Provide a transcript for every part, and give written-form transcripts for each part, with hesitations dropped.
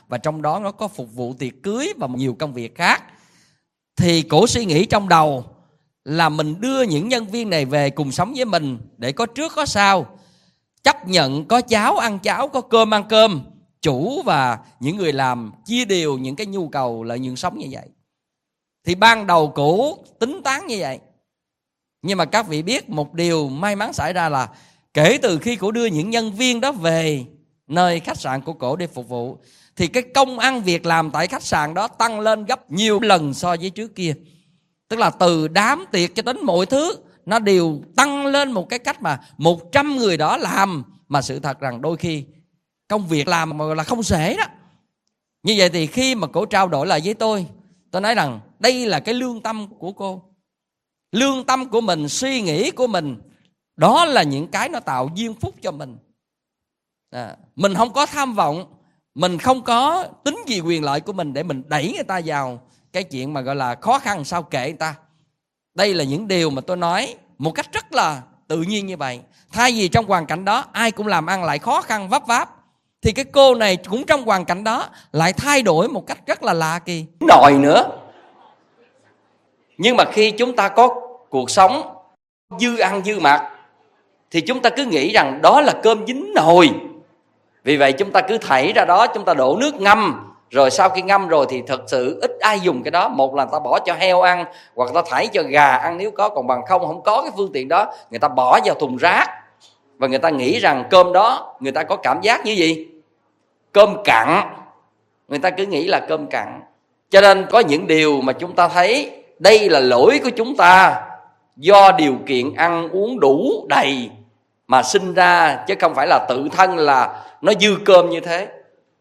và trong đó nó có phục vụ tiệc cưới và nhiều công việc khác. Thì cổ suy nghĩ trong đầu là mình đưa những nhân viên này về cùng sống với mình để có trước có sau, chấp nhận có cháo ăn cháo, có cơm ăn cơm, chủ và những người làm chia đều những cái nhu cầu lợi nhuận sống như vậy. Thì ban đầu cổ tính toán như vậy. Nhưng mà các vị biết một điều may mắn xảy ra là kể từ khi cổ đưa những nhân viên đó về nơi khách sạn của cổ để phục vụ, thì cái công ăn việc làm tại khách sạn đó tăng lên gấp nhiều lần so với trước kia. Tức là từ đám tiệc cho đến mọi thứ nó đều tăng lên một cái cách mà 100 người đó làm. Mà sự thật rằng đôi khi công việc làm mà là không xuể đó. Như vậy thì khi mà cổ trao đổi lại với tôi nói rằng đây là cái lương tâm của cô. Lương tâm của mình, suy nghĩ của mình, đó là những cái nó tạo duyên phúc cho mình. Mình không có tham vọng, mình không có tính gì quyền lợi của mình để mình đẩy người ta vào cái chuyện mà gọi là khó khăn sao kệ người ta. Đây là những điều mà tôi nói một cách rất là tự nhiên như vậy. Thay vì trong hoàn cảnh đó ai cũng làm ăn lại khó khăn vấp váp, thì cái cô này cũng trong hoàn cảnh đó lại thay đổi một cách rất là lạ kỳ. Đòi nữa. Nhưng mà khi chúng ta có cuộc sống dư ăn dư mặc thì chúng ta cứ nghĩ rằng đó là cơm dính nồi. Vì vậy chúng ta cứ thảy ra đó, chúng ta đổ nước ngâm. Rồi sau khi ngâm rồi thì thật sự ít ai dùng cái đó. Một là người ta bỏ cho heo ăn, hoặc người ta thảy cho gà ăn nếu có. Còn bằng không có cái phương tiện đó, người ta bỏ vào thùng rác. Và người ta nghĩ rằng cơm đó người ta có cảm giác như gì? Cơm cặn. Người ta cứ nghĩ là cơm cặn. Cho nên có những điều mà chúng ta thấy đây là lỗi của chúng ta, do điều kiện ăn uống đủ đầy mà sinh ra, chứ không phải là tự thân là nó dư cơm như thế.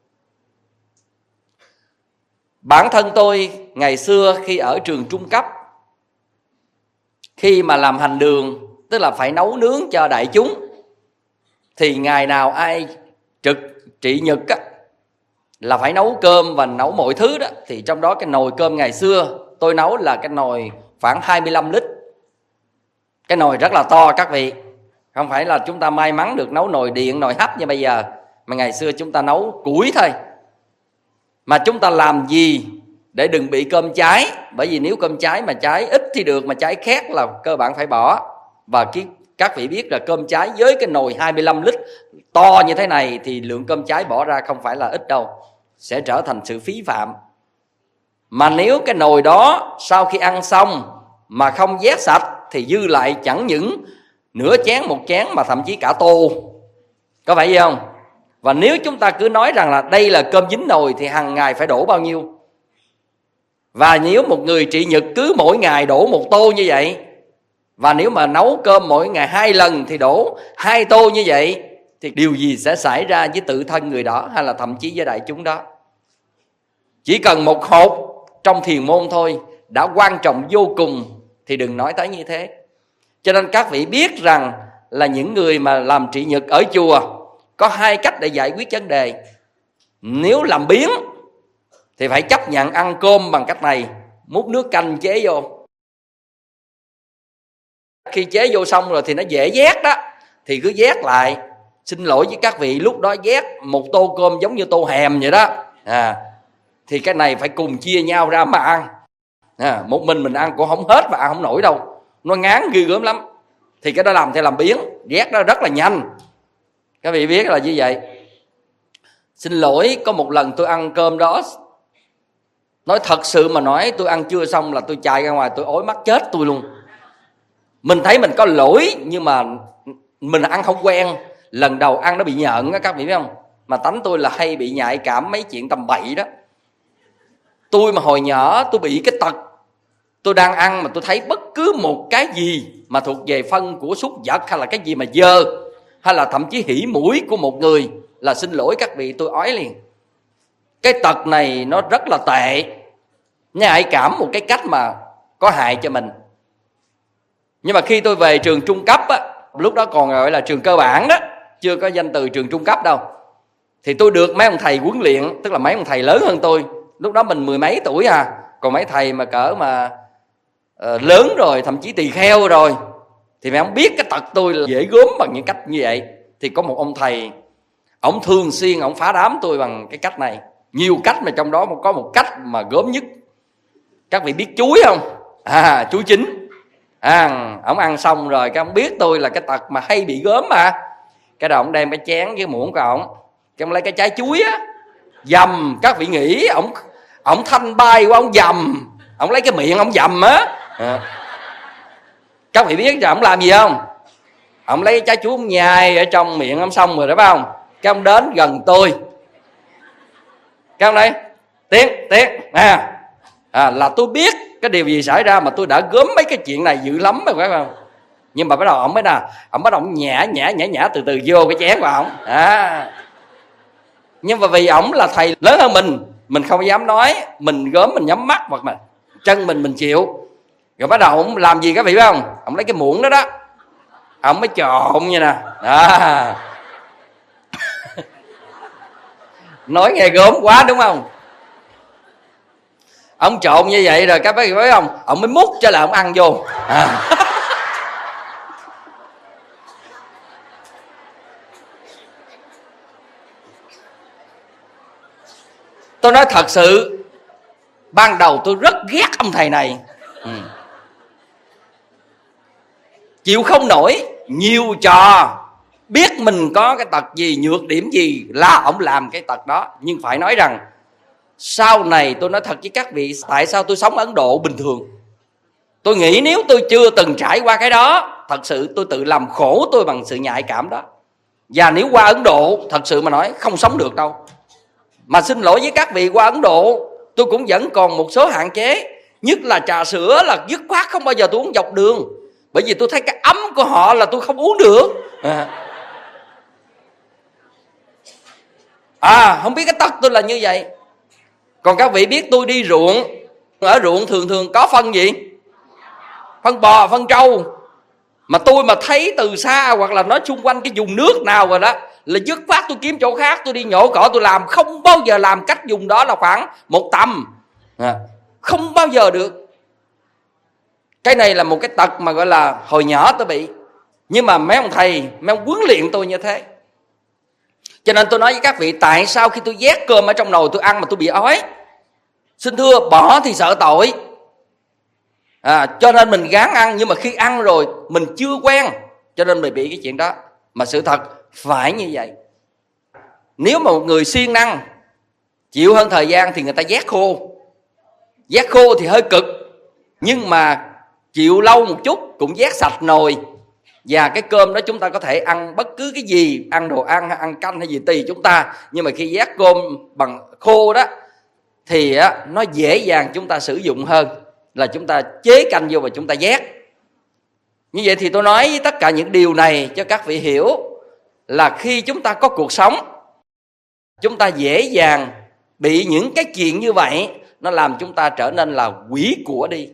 Bản thân tôi ngày xưa khi ở trường trung cấp, khi mà làm hành đường, tức là phải nấu nướng cho đại chúng, thì ngày nào ai trực trị nhật á, là phải nấu cơm và nấu mọi thứ đó. Thì trong đó cái nồi cơm ngày xưa tôi nấu là cái nồi khoảng 25 lít. Cái nồi rất là to các vị. Không phải là chúng ta may mắn được nấu nồi điện, nồi hấp như bây giờ. Mà ngày xưa chúng ta nấu củi thôi. Mà chúng ta làm gì để đừng bị cơm cháy? Bởi vì nếu cơm cháy mà cháy ít thì được, mà cháy khét là cơ bản phải bỏ. Và các vị biết là cơm cháy với cái nồi 25 lít to như thế này thì lượng cơm cháy bỏ ra không phải là ít đâu, sẽ trở thành sự phí phạm. Mà nếu cái nồi đó sau khi ăn xong mà không vét sạch thì dư lại chẳng những nửa chén, một chén mà thậm chí cả tô. Có phải vậy không? Và nếu chúng ta cứ nói rằng là đây là cơm dính nồi thì hàng ngày phải đổ bao nhiêu? Và nếu một người trị nhật cứ mỗi ngày đổ một tô như vậy, và nếu mà nấu cơm mỗi ngày 2 lần thì đổ 2 tô như vậy, thì điều gì sẽ xảy ra với tự thân người đó, hay là thậm chí với đại chúng đó? Chỉ cần một hột trong thiền môn thôi đã quan trọng vô cùng, thì đừng nói tới như thế. Cho nên các vị biết rằng là những người mà làm trị nhật ở chùa có 2 cách để giải quyết vấn đề. Nếu làm biếng thì phải chấp nhận ăn cơm bằng cách này, múc nước canh chế vô. Khi chế vô xong rồi thì nó dễ vét đó, thì cứ vét lại. Xin lỗi với các vị, lúc đó vét một tô cơm giống như tô hèm vậy đó. Thì cái này phải cùng chia nhau ra mà ăn. Một mình ăn cũng không hết và ăn không nổi đâu, nó ngán ghê gớm lắm. Thì cái đó làm theo làm biếng, vét đó rất là nhanh. Các vị biết là như vậy. Xin lỗi, có một lần tôi ăn cơm đó, nói thật sự mà nói, tôi ăn chưa xong là tôi chạy ra ngoài, tôi ói mắc chết tôi luôn. Mình thấy mình có lỗi, nhưng mà mình ăn không quen. Lần đầu ăn nó bị nhợn á, các vị biết không? Mà tánh tôi là hay bị nhạy cảm mấy chuyện tầm bậy đó. Tôi mà hồi nhỏ tôi bị cái tật, tôi đang ăn mà tôi thấy bất cứ một cái gì mà thuộc về phân của súc vật, hay là cái gì mà dơ, hay là thậm chí hỉ mũi của một người, là xin lỗi các vị, tôi ói liền. Cái tật này nó rất là tệ, nhạy cảm một cái cách mà có hại cho mình. Nhưng mà khi tôi về trường trung cấp á, lúc đó còn gọi là trường cơ bản đó, chưa có danh từ trường trung cấp đâu, thì tôi được mấy ông thầy huấn luyện, tức là mấy ông thầy lớn hơn tôi. Lúc đó mình 10 mấy tuổi còn mấy thầy mà cỡ mà lớn rồi, thậm chí tỳ kheo rồi, thì mày không biết cái tật tôi là dễ gớm bằng những cách như vậy. Thì có một ông thầy, ổng thường xuyên ổng phá đám tôi bằng cái cách này. Nhiều cách mà trong đó có một cách mà gớm nhất. Các vị biết chuối không? Chuối chín. Ông ăn xong rồi cái ông biết tôi là cái tật mà hay bị gớm mà. Cái đầu ông đem cái chén với muỗng của ông, cái ông lấy cái trái chuối á, dầm. Các vị nghĩ ông thanh bay của ông dầm, ông lấy cái miệng ông dầm á. Các vị biết là ông làm gì không? Ông lấy trái chuối ông nhai ở trong miệng ông xong rồi đó, phải không? Cái ông đến gần tôi, cái ông nói Tiến là tôi biết cái điều gì xảy ra, mà tôi đã gớm mấy cái chuyện này dữ lắm rồi, phải không? Nhưng mà bắt đầu ông bắt đầu nhả từ từ vô cái chén của ông. Nhưng mà vì ổng là thầy lớn hơn mình không dám nói, mình gớm mình nhắm mắt hoặc mà chân mình chịu. Rồi bắt đầu ổng làm gì các vị biết không? Ổng lấy cái muỗng đó ổng mới trộn như nè đó. Nói nghe gớm quá đúng không? Ông trộn như vậy rồi các bác biết không, ông mới múc cho là ông ăn vô. Tôi nói thật sự, ban đầu tôi rất ghét ông thầy này. Chịu không nổi, nhiều trò, biết mình có cái tật gì, nhược điểm gì là ông làm cái tật đó. Nhưng phải nói rằng sau này tôi nói thật với các vị, tại sao tôi sống Ấn Độ bình thường. Tôi nghĩ nếu tôi chưa từng trải qua cái đó, thật sự tôi tự làm khổ tôi bằng sự nhạy cảm đó. Và nếu qua Ấn Độ, thật sự mà nói không sống được đâu. Mà xin lỗi với các vị, qua Ấn Độ tôi cũng vẫn còn một số hạn chế. Nhất là trà sữa là dứt khoát không bao giờ tôi uống dọc đường. Bởi vì tôi thấy cái ấm của họ là tôi không uống được. Không biết cái tật tôi là như vậy. Còn các vị biết tôi đi ruộng, ở ruộng thường có phân gì? Phân bò, phân trâu. Mà tôi mà thấy từ xa hoặc là nó xung quanh cái vùng nước nào rồi đó, là dứt khoát tôi kiếm chỗ khác, tôi đi nhổ cỏ tôi làm. Không bao giờ làm cách dùng đó là khoảng một tầm. Không bao giờ được. Cái này là một cái tật mà gọi là hồi nhỏ tôi bị. Nhưng mà mấy ông thầy, mấy ông huấn luyện tôi như thế. Cho nên tôi nói với các vị, tại sao khi tôi vét cơm ở trong nồi tôi ăn mà tôi bị ói? Xin thưa, bỏ thì sợ tội. Cho nên mình gắng ăn, nhưng mà khi ăn rồi mình chưa quen, cho nên mình bị cái chuyện đó. Mà sự thật phải như vậy. Nếu mà một người siêng năng, chịu hơn thời gian thì người ta vét khô. Vét khô thì hơi cực, nhưng mà chịu lâu một chút cũng vét sạch nồi. Và cái cơm đó chúng ta có thể ăn bất cứ cái gì, ăn đồ ăn, ăn canh hay gì tùy chúng ta. Nhưng mà khi vét cơm bằng khô đó thì nó dễ dàng chúng ta sử dụng hơn là chúng ta chế canh vô và chúng ta vét. Như vậy thì tôi nói với tất cả những điều này cho các vị hiểu là khi chúng ta có cuộc sống, chúng ta dễ dàng bị những cái chuyện như vậy, nó làm chúng ta trở nên là quỷ của đi.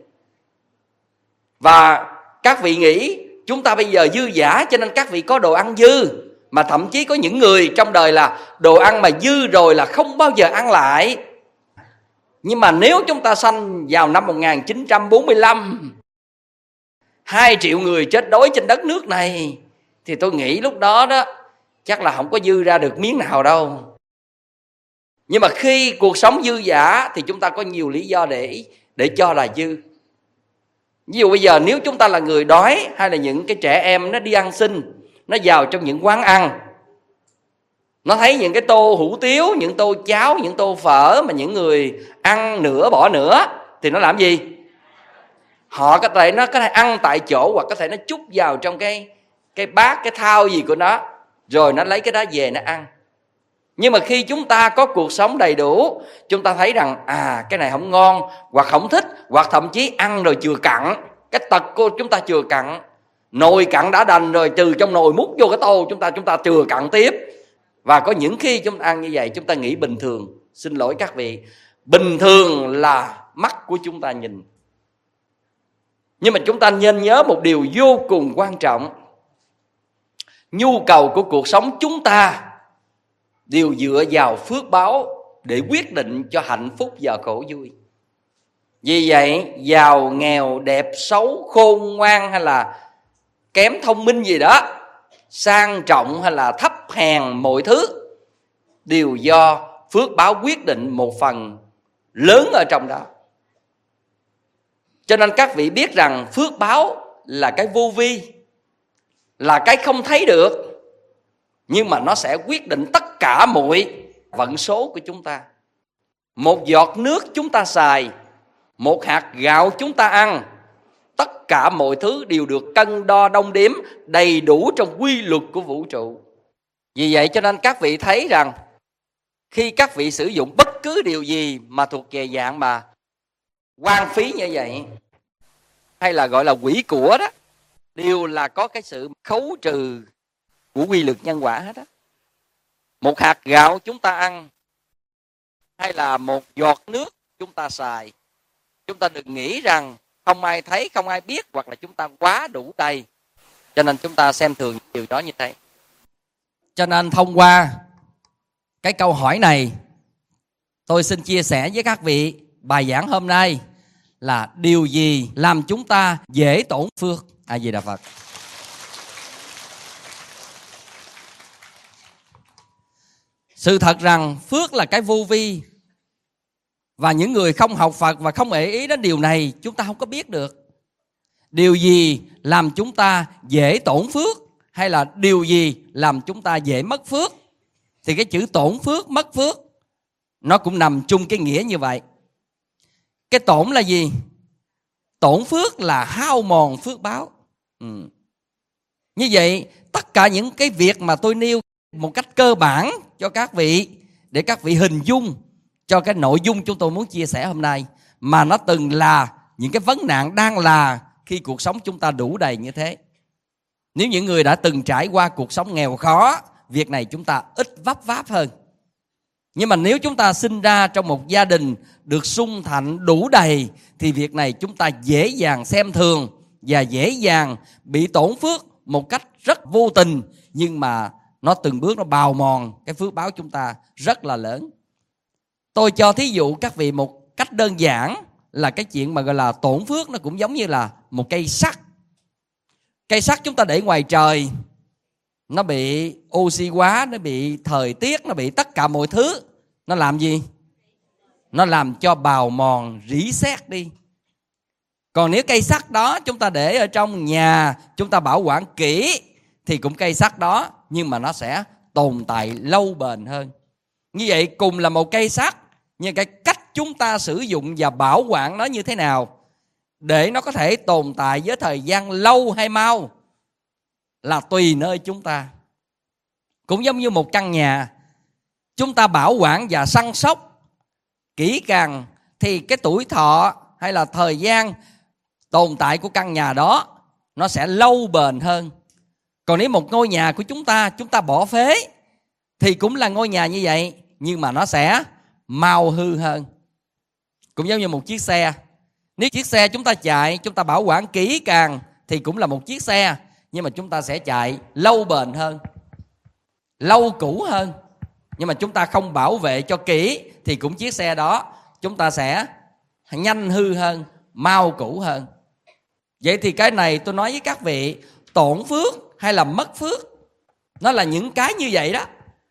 Và các vị nghĩ chúng ta bây giờ dư dả cho nên các vị có đồ ăn dư. Mà thậm chí có những người trong đời là đồ ăn mà dư rồi là không bao giờ ăn lại. Nhưng mà nếu chúng ta sanh vào năm 1945, 2 triệu người chết đói trên đất nước này, thì tôi nghĩ lúc đó chắc là không có dư ra được miếng nào đâu. Nhưng mà khi cuộc sống dư dả thì chúng ta có nhiều lý do để cho là dư. Ví dụ bây giờ nếu chúng ta là người đói, hay là những cái trẻ em nó đi ăn xin, nó vào trong những quán ăn, nó thấy những cái tô hủ tiếu, những tô cháo, những tô phở mà những người ăn nửa bỏ nửa, thì nó làm gì? Nó có thể ăn tại chỗ, hoặc có thể nó trút vào trong cái bát, cái thau gì của nó, rồi nó lấy cái đó về nó ăn. Nhưng mà khi chúng ta có cuộc sống đầy đủ, chúng ta thấy rằng cái này không ngon, hoặc không thích, hoặc thậm chí ăn rồi chừa cặn. Cái tật của chúng ta chừa cặn. Nồi cặn đã đành rồi, từ trong nồi múc vô cái tô, chúng ta chừa cặn tiếp. Và có những khi chúng ta ăn như vậy, chúng ta nghĩ bình thường. Xin lỗi các vị, bình thường là mắt của chúng ta nhìn. Nhưng mà chúng ta nên nhớ một điều vô cùng quan trọng. Nhu cầu của cuộc sống chúng ta đều dựa vào phước báo để quyết định cho hạnh phúc và khổ vui. Vì vậy, giàu, nghèo, đẹp, xấu, khôn ngoan hay là kém thông minh gì đó, sang trọng hay là thấp hèn, mọi thứ đều do phước báo quyết định một phần lớn ở trong đó. Cho nên các vị biết rằng phước báo là cái vô vi, là cái không thấy được, nhưng mà nó sẽ quyết định tất cả mọi vận số của chúng ta. Một giọt nước chúng ta xài, một hạt gạo chúng ta ăn, tất cả mọi thứ đều được cân đo đong đếm đầy đủ trong quy luật của vũ trụ. Vì vậy cho nên các vị thấy rằng khi các vị sử dụng bất cứ điều gì mà thuộc về dạng mà hoang phí như vậy, hay là gọi là quỷ của đó, đều là có cái sự khấu trừ của quy luật nhân quả hết á. Một hạt gạo chúng ta ăn, hay là một giọt nước chúng ta xài, chúng ta đừng nghĩ rằng không ai thấy, không ai biết, hoặc là chúng ta quá đủ đầy, cho nên chúng ta xem thường điều đó như thế. Cho nên thông qua cái câu hỏi này, tôi xin chia sẻ với các vị bài giảng hôm nay là điều gì làm chúng ta dễ tổn phước. A Di Đà Phật. Sự thật rằng phước là cái vô vi, và những người không học Phật và không để ý đến điều này, chúng ta không có biết được điều gì làm chúng ta dễ tổn phước, hay là điều gì làm chúng ta dễ mất phước. Thì cái chữ tổn phước, mất phước nó cũng nằm chung cái nghĩa như vậy. Cái tổn là gì? Tổn phước là hao mòn phước báo. Như vậy tất cả những cái việc mà tôi nêu một cách cơ bản cho các vị, để các vị hình dung cho cái nội dung chúng tôi muốn chia sẻ hôm nay, mà nó từng là những cái vấn nạn đang là khi cuộc sống chúng ta đủ đầy như thế. Nếu những người đã từng trải qua cuộc sống nghèo khó, việc này chúng ta ít vấp váp hơn. Nhưng mà nếu chúng ta sinh ra trong một gia đình được sung thạnh đủ đầy, thì việc này chúng ta dễ dàng xem thường và dễ dàng bị tổn phước một cách rất vô tình, nhưng mà nó từng bước nó bào mòn cái phước báo chúng ta rất là lớn. Tôi cho thí dụ các vị một cách đơn giản là cái chuyện mà gọi là tổn phước, nó cũng giống như là một cây sắt. Cây sắt chúng ta để ngoài trời, nó bị oxy hóa, nó bị thời tiết, nó bị tất cả mọi thứ. Nó làm gì? Nó làm cho bào mòn, rỉ sét đi. Còn nếu cây sắt đó chúng ta để ở trong nhà, chúng ta bảo quản kỹ, thì cũng cây sắt đó, nhưng mà nó sẽ tồn tại lâu bền hơn. Như vậy cùng là một cây sắt, nhưng cái cách chúng ta sử dụng và bảo quản nó như thế nào để nó có thể tồn tại với thời gian lâu hay mau là tùy nơi chúng ta. Cũng giống như một căn nhà, chúng ta bảo quản và săn sóc kỹ càng thì cái tuổi thọ hay là thời gian tồn tại của căn nhà đó nó sẽ lâu bền hơn. Còn nếu một ngôi nhà của chúng ta bỏ phế thì cũng là ngôi nhà như vậy, nhưng mà nó sẽ mau hư hơn. Cũng giống như một chiếc xe, nếu chiếc xe chúng ta chạy, chúng ta bảo quản kỹ càng thì cũng là một chiếc xe, nhưng mà chúng ta sẽ chạy lâu bền hơn, lâu cũ hơn. Nhưng mà chúng ta không bảo vệ cho kỹ thì cũng chiếc xe đó chúng ta sẽ nhanh hư hơn, mau cũ hơn. Vậy thì cái này tôi nói với các vị, tổn phước hay là mất phước, nó là những cái như vậy đó.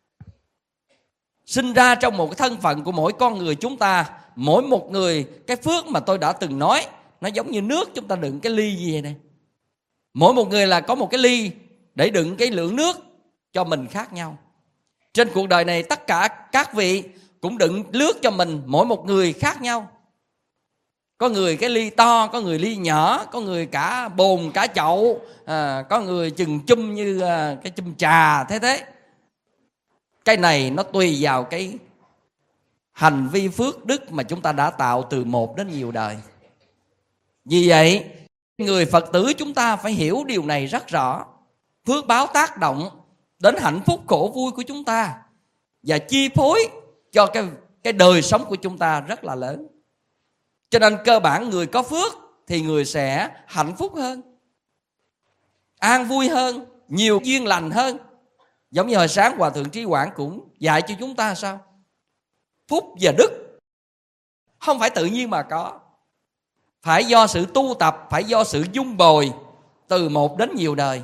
Sinh ra trong một cái thân phận của mỗi con người chúng ta, mỗi một người, cái phước mà tôi đã từng nói, nó giống như nước chúng ta đựng cái ly gì vậy này. Mỗi một người là có một cái ly để đựng cái lượng nước cho mình khác nhau. Trên cuộc đời này tất cả các vị cũng đựng nước cho mình, mỗi một người khác nhau. Có người cái ly to, có người ly nhỏ, có người cả bồn cả chậu, có người chừng chum như cái chum trà thế. Cái này nó tùy vào cái hành vi phước đức mà chúng ta đã tạo từ một đến nhiều đời. Vì vậy người Phật tử chúng ta phải hiểu điều này rất rõ. Phước báo tác động đến hạnh phúc khổ vui của chúng ta và chi phối cho cái đời sống của chúng ta rất là lớn. Cho nên cơ bản người có phước thì người sẽ hạnh phúc hơn, an vui hơn, nhiều duyên lành hơn. Giống như hồi sáng Hòa Thượng Trí Quảng cũng dạy cho chúng ta sao? Phúc và đức không phải tự nhiên mà có, phải do sự tu tập, phải do sự dung bồi từ một đến nhiều đời.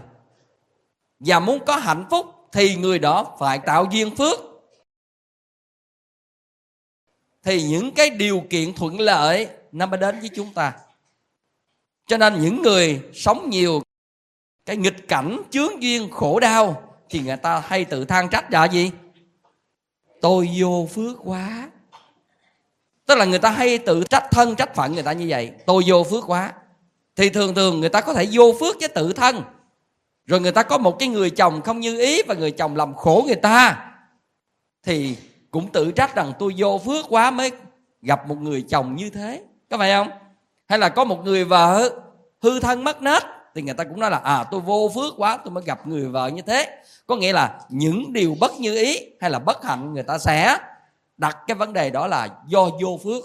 Và muốn có hạnh phúc thì người đó phải tạo duyên phước. thì những cái điều kiện thuận lợi nó mới đến với chúng ta. Cho nên những người sống nhiều cái nghịch cảnh, chướng duyên, khổ đau thì người ta hay tự than trách là gì? Tôi vô phước quá. Tức là người ta hay tự trách thân trách phận người ta như vậy. Tôi vô phước quá. Thì thường thường người ta có thể vô phước với tự thân. Rồi người ta có một cái người chồng không như ý và người chồng làm khổ người ta, thì cũng tự trách rằng tôi vô phước quá mới gặp một người chồng như thế. Có phải không? Hay là có một người vợ hư thân mất nết thì người ta cũng nói là tôi vô phước quá tôi mới gặp người vợ như thế. Có nghĩa là những điều bất như ý hay là bất hạnh, người ta sẽ đặt cái vấn đề đó là do vô phước.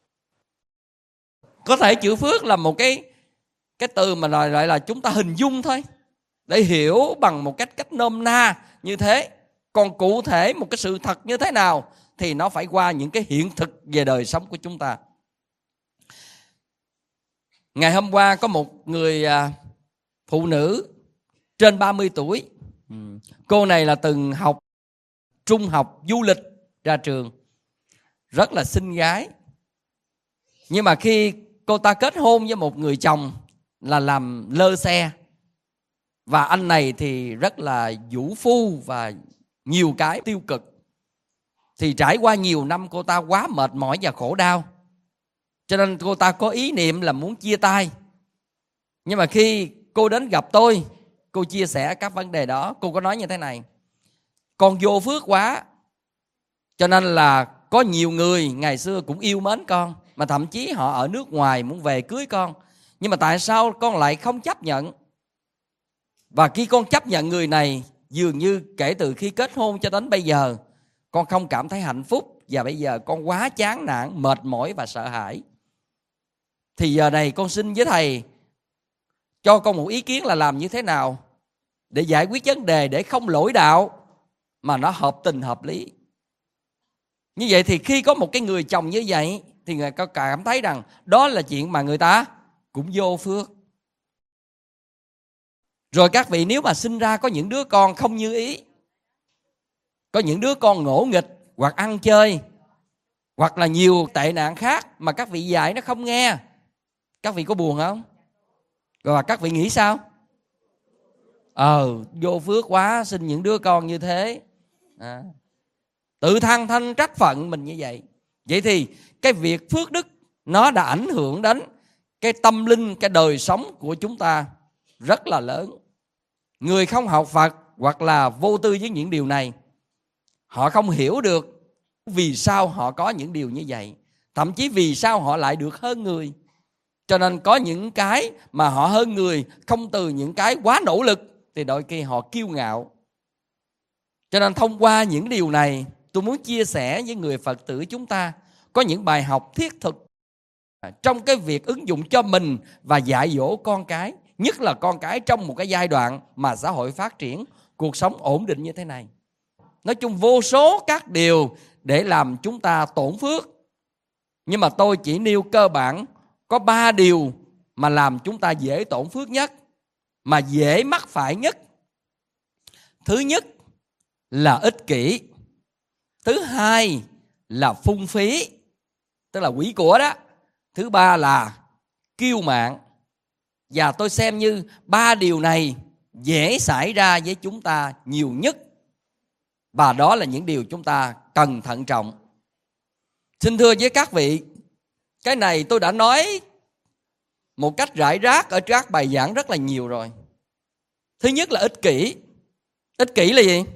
Có thể chữ phước là một cái từ mà lại là chúng ta hình dung thôi, để hiểu bằng một cách nôm na như thế. Còn cụ thể một cái sự thật như thế nào thì nó phải qua những cái hiện thực về đời sống của chúng ta. Ngày hôm qua có một người phụ nữ trên 30 tuổi. Cô này là từng học trung học du lịch ra trường, rất là xinh gái. Nhưng mà khi cô ta kết hôn với một người chồng là làm lơ xe, và anh này thì rất là vũ phu và nhiều cái tiêu cực, thì trải qua nhiều năm cô ta quá mệt mỏi và khổ đau, cho nên cô ta có ý niệm là muốn chia tay. Nhưng mà khi cô đến gặp tôi, cô chia sẻ các vấn đề đó, cô có nói như thế này: con vô phước quá, cho nên là có nhiều người ngày xưa cũng yêu mến con, mà thậm chí họ ở nước ngoài muốn về cưới con, nhưng mà tại sao con lại không chấp nhận? Và khi con chấp nhận người này, dường như kể từ khi kết hôn cho đến bây giờ, con không cảm thấy hạnh phúc, và bây giờ con quá chán nản, mệt mỏi và sợ hãi. Thì giờ này con xin với thầy cho con một ý kiến là làm như thế nào để giải quyết vấn đề, để không lỗi đạo mà nó hợp tình hợp lý. Như vậy thì khi có một cái người chồng như vậy thì người ta cảm thấy rằng đó là chuyện mà người ta cũng vô phước. Rồi các vị, nếu mà sinh ra có những đứa con không như ý, có những đứa con ngỗ nghịch hoặc ăn chơi hoặc là nhiều tệ nạn khác mà các vị dạy nó không nghe, các vị có buồn không? Rồi các vị nghĩ sao? Vô phước quá, sinh những đứa con như thế. Tự than thanh trách phận mình như vậy. Vậy thì cái việc phước đức nó đã ảnh hưởng đến cái tâm linh, cái đời sống của chúng ta rất là lớn. Người không học Phật hoặc là vô tư với những điều này, họ không hiểu được vì sao họ có những điều như vậy, thậm chí vì sao họ lại được hơn người. Cho nên có những cái mà họ hơn người không từ những cái quá nỗ lực thì đôi khi họ kiêu ngạo. Cho nên thông qua những điều này, tôi muốn chia sẻ với người Phật tử chúng ta có những bài học thiết thực trong cái việc ứng dụng cho mình và dạy dỗ con cái, nhất là con cái trong một cái giai đoạn mà xã hội phát triển, cuộc sống ổn định như thế này. Nói chung vô số các điều để làm chúng ta tổn phước, nhưng mà tôi chỉ nêu cơ bản có 3 điều mà làm chúng ta dễ tổn phước nhất, mà dễ mắc phải nhất. Thứ nhất là ích kỷ. Thứ hai là phung phí, tức là quỷ của đó. Thứ ba là kiêu mạn. Và tôi xem như 3 điều này dễ xảy ra với chúng ta nhiều nhất, và đó là những điều chúng ta cần thận trọng. Xin thưa với các vị, cái này tôi đã nói một cách rải rác ở các bài giảng rất là nhiều rồi. Thứ nhất là ích kỷ. Ích kỷ là gì?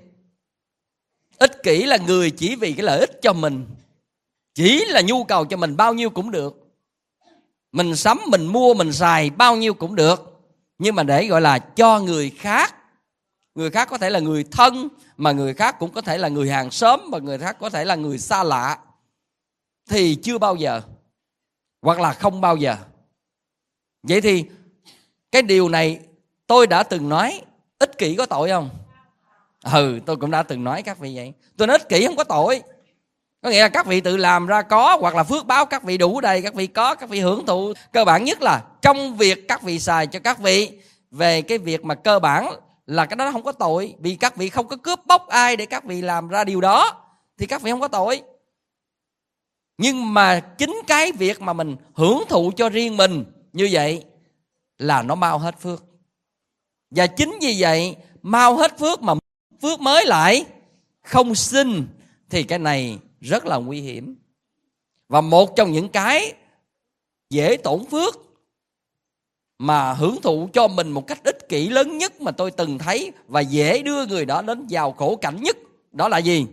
Ích kỷ là người chỉ vì cái lợi ích cho mình, chỉ là nhu cầu cho mình bao nhiêu cũng được. Mình sắm, mình mua, mình xài bao nhiêu cũng được, nhưng mà để gọi là cho người khác. Người khác có thể là người thân, mà người khác cũng có thể là người hàng xóm, và người khác có thể là người xa lạ, thì chưa bao giờ, hoặc là không bao giờ. Vậy thì cái điều này tôi đã từng nói, ích kỷ có tội không? Tôi cũng đã từng nói các vị vậy. Tôi nói ích kỷ không có tội. Có nghĩa là các vị tự làm ra có, hoặc là phước báo các vị đủ đầy, các vị có, các vị hưởng thụ. Cơ bản nhất là trong việc các vị xài cho các vị, về cái việc mà cơ bản là cái đó không có tội, vì các vị không có cướp bóc ai để các vị làm ra điều đó, thì các vị không có tội. Nhưng mà chính cái việc mà mình hưởng thụ cho riêng mình như vậy là nó mau hết phước. Và chính vì vậy mau hết phước mà phước mới lại không sinh, thì cái này rất là nguy hiểm. Và một trong những cái dễ tổn phước mà hưởng thụ cho mình một cách ích kỷ lớn nhất mà tôi từng thấy, và dễ đưa người đó đến vào khổ cảnh nhất, đó là gì?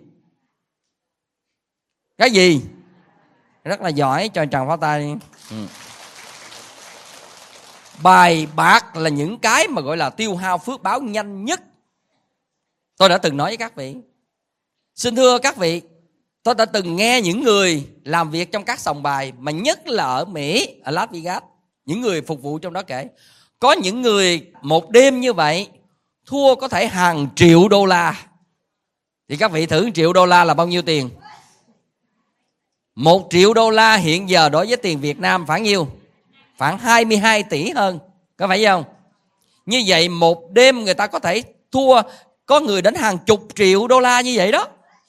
Cái gì? Rất là giỏi, cho tràng pháo tay đi. Bài bạc là những cái mà gọi là tiêu hao phước báo nhanh nhất. Tôi đã từng nói với các vị, xin thưa các vị, tôi đã từng nghe những người làm việc trong các sòng bài, mà nhất là ở Mỹ, ở Las Vegas, những người phục vụ trong đó kể, có những người một đêm như vậy thua có thể hàng triệu đô la. Thì các vị thử 1 triệu đô la là bao nhiêu tiền? 1 triệu đô la hiện giờ đối với tiền Việt Nam khoảng nhiêu? Khoảng 22 tỷ hơn, có phải không? Như vậy một đêm người ta có thể thua, có người đến hàng chục triệu đô la như vậy đó.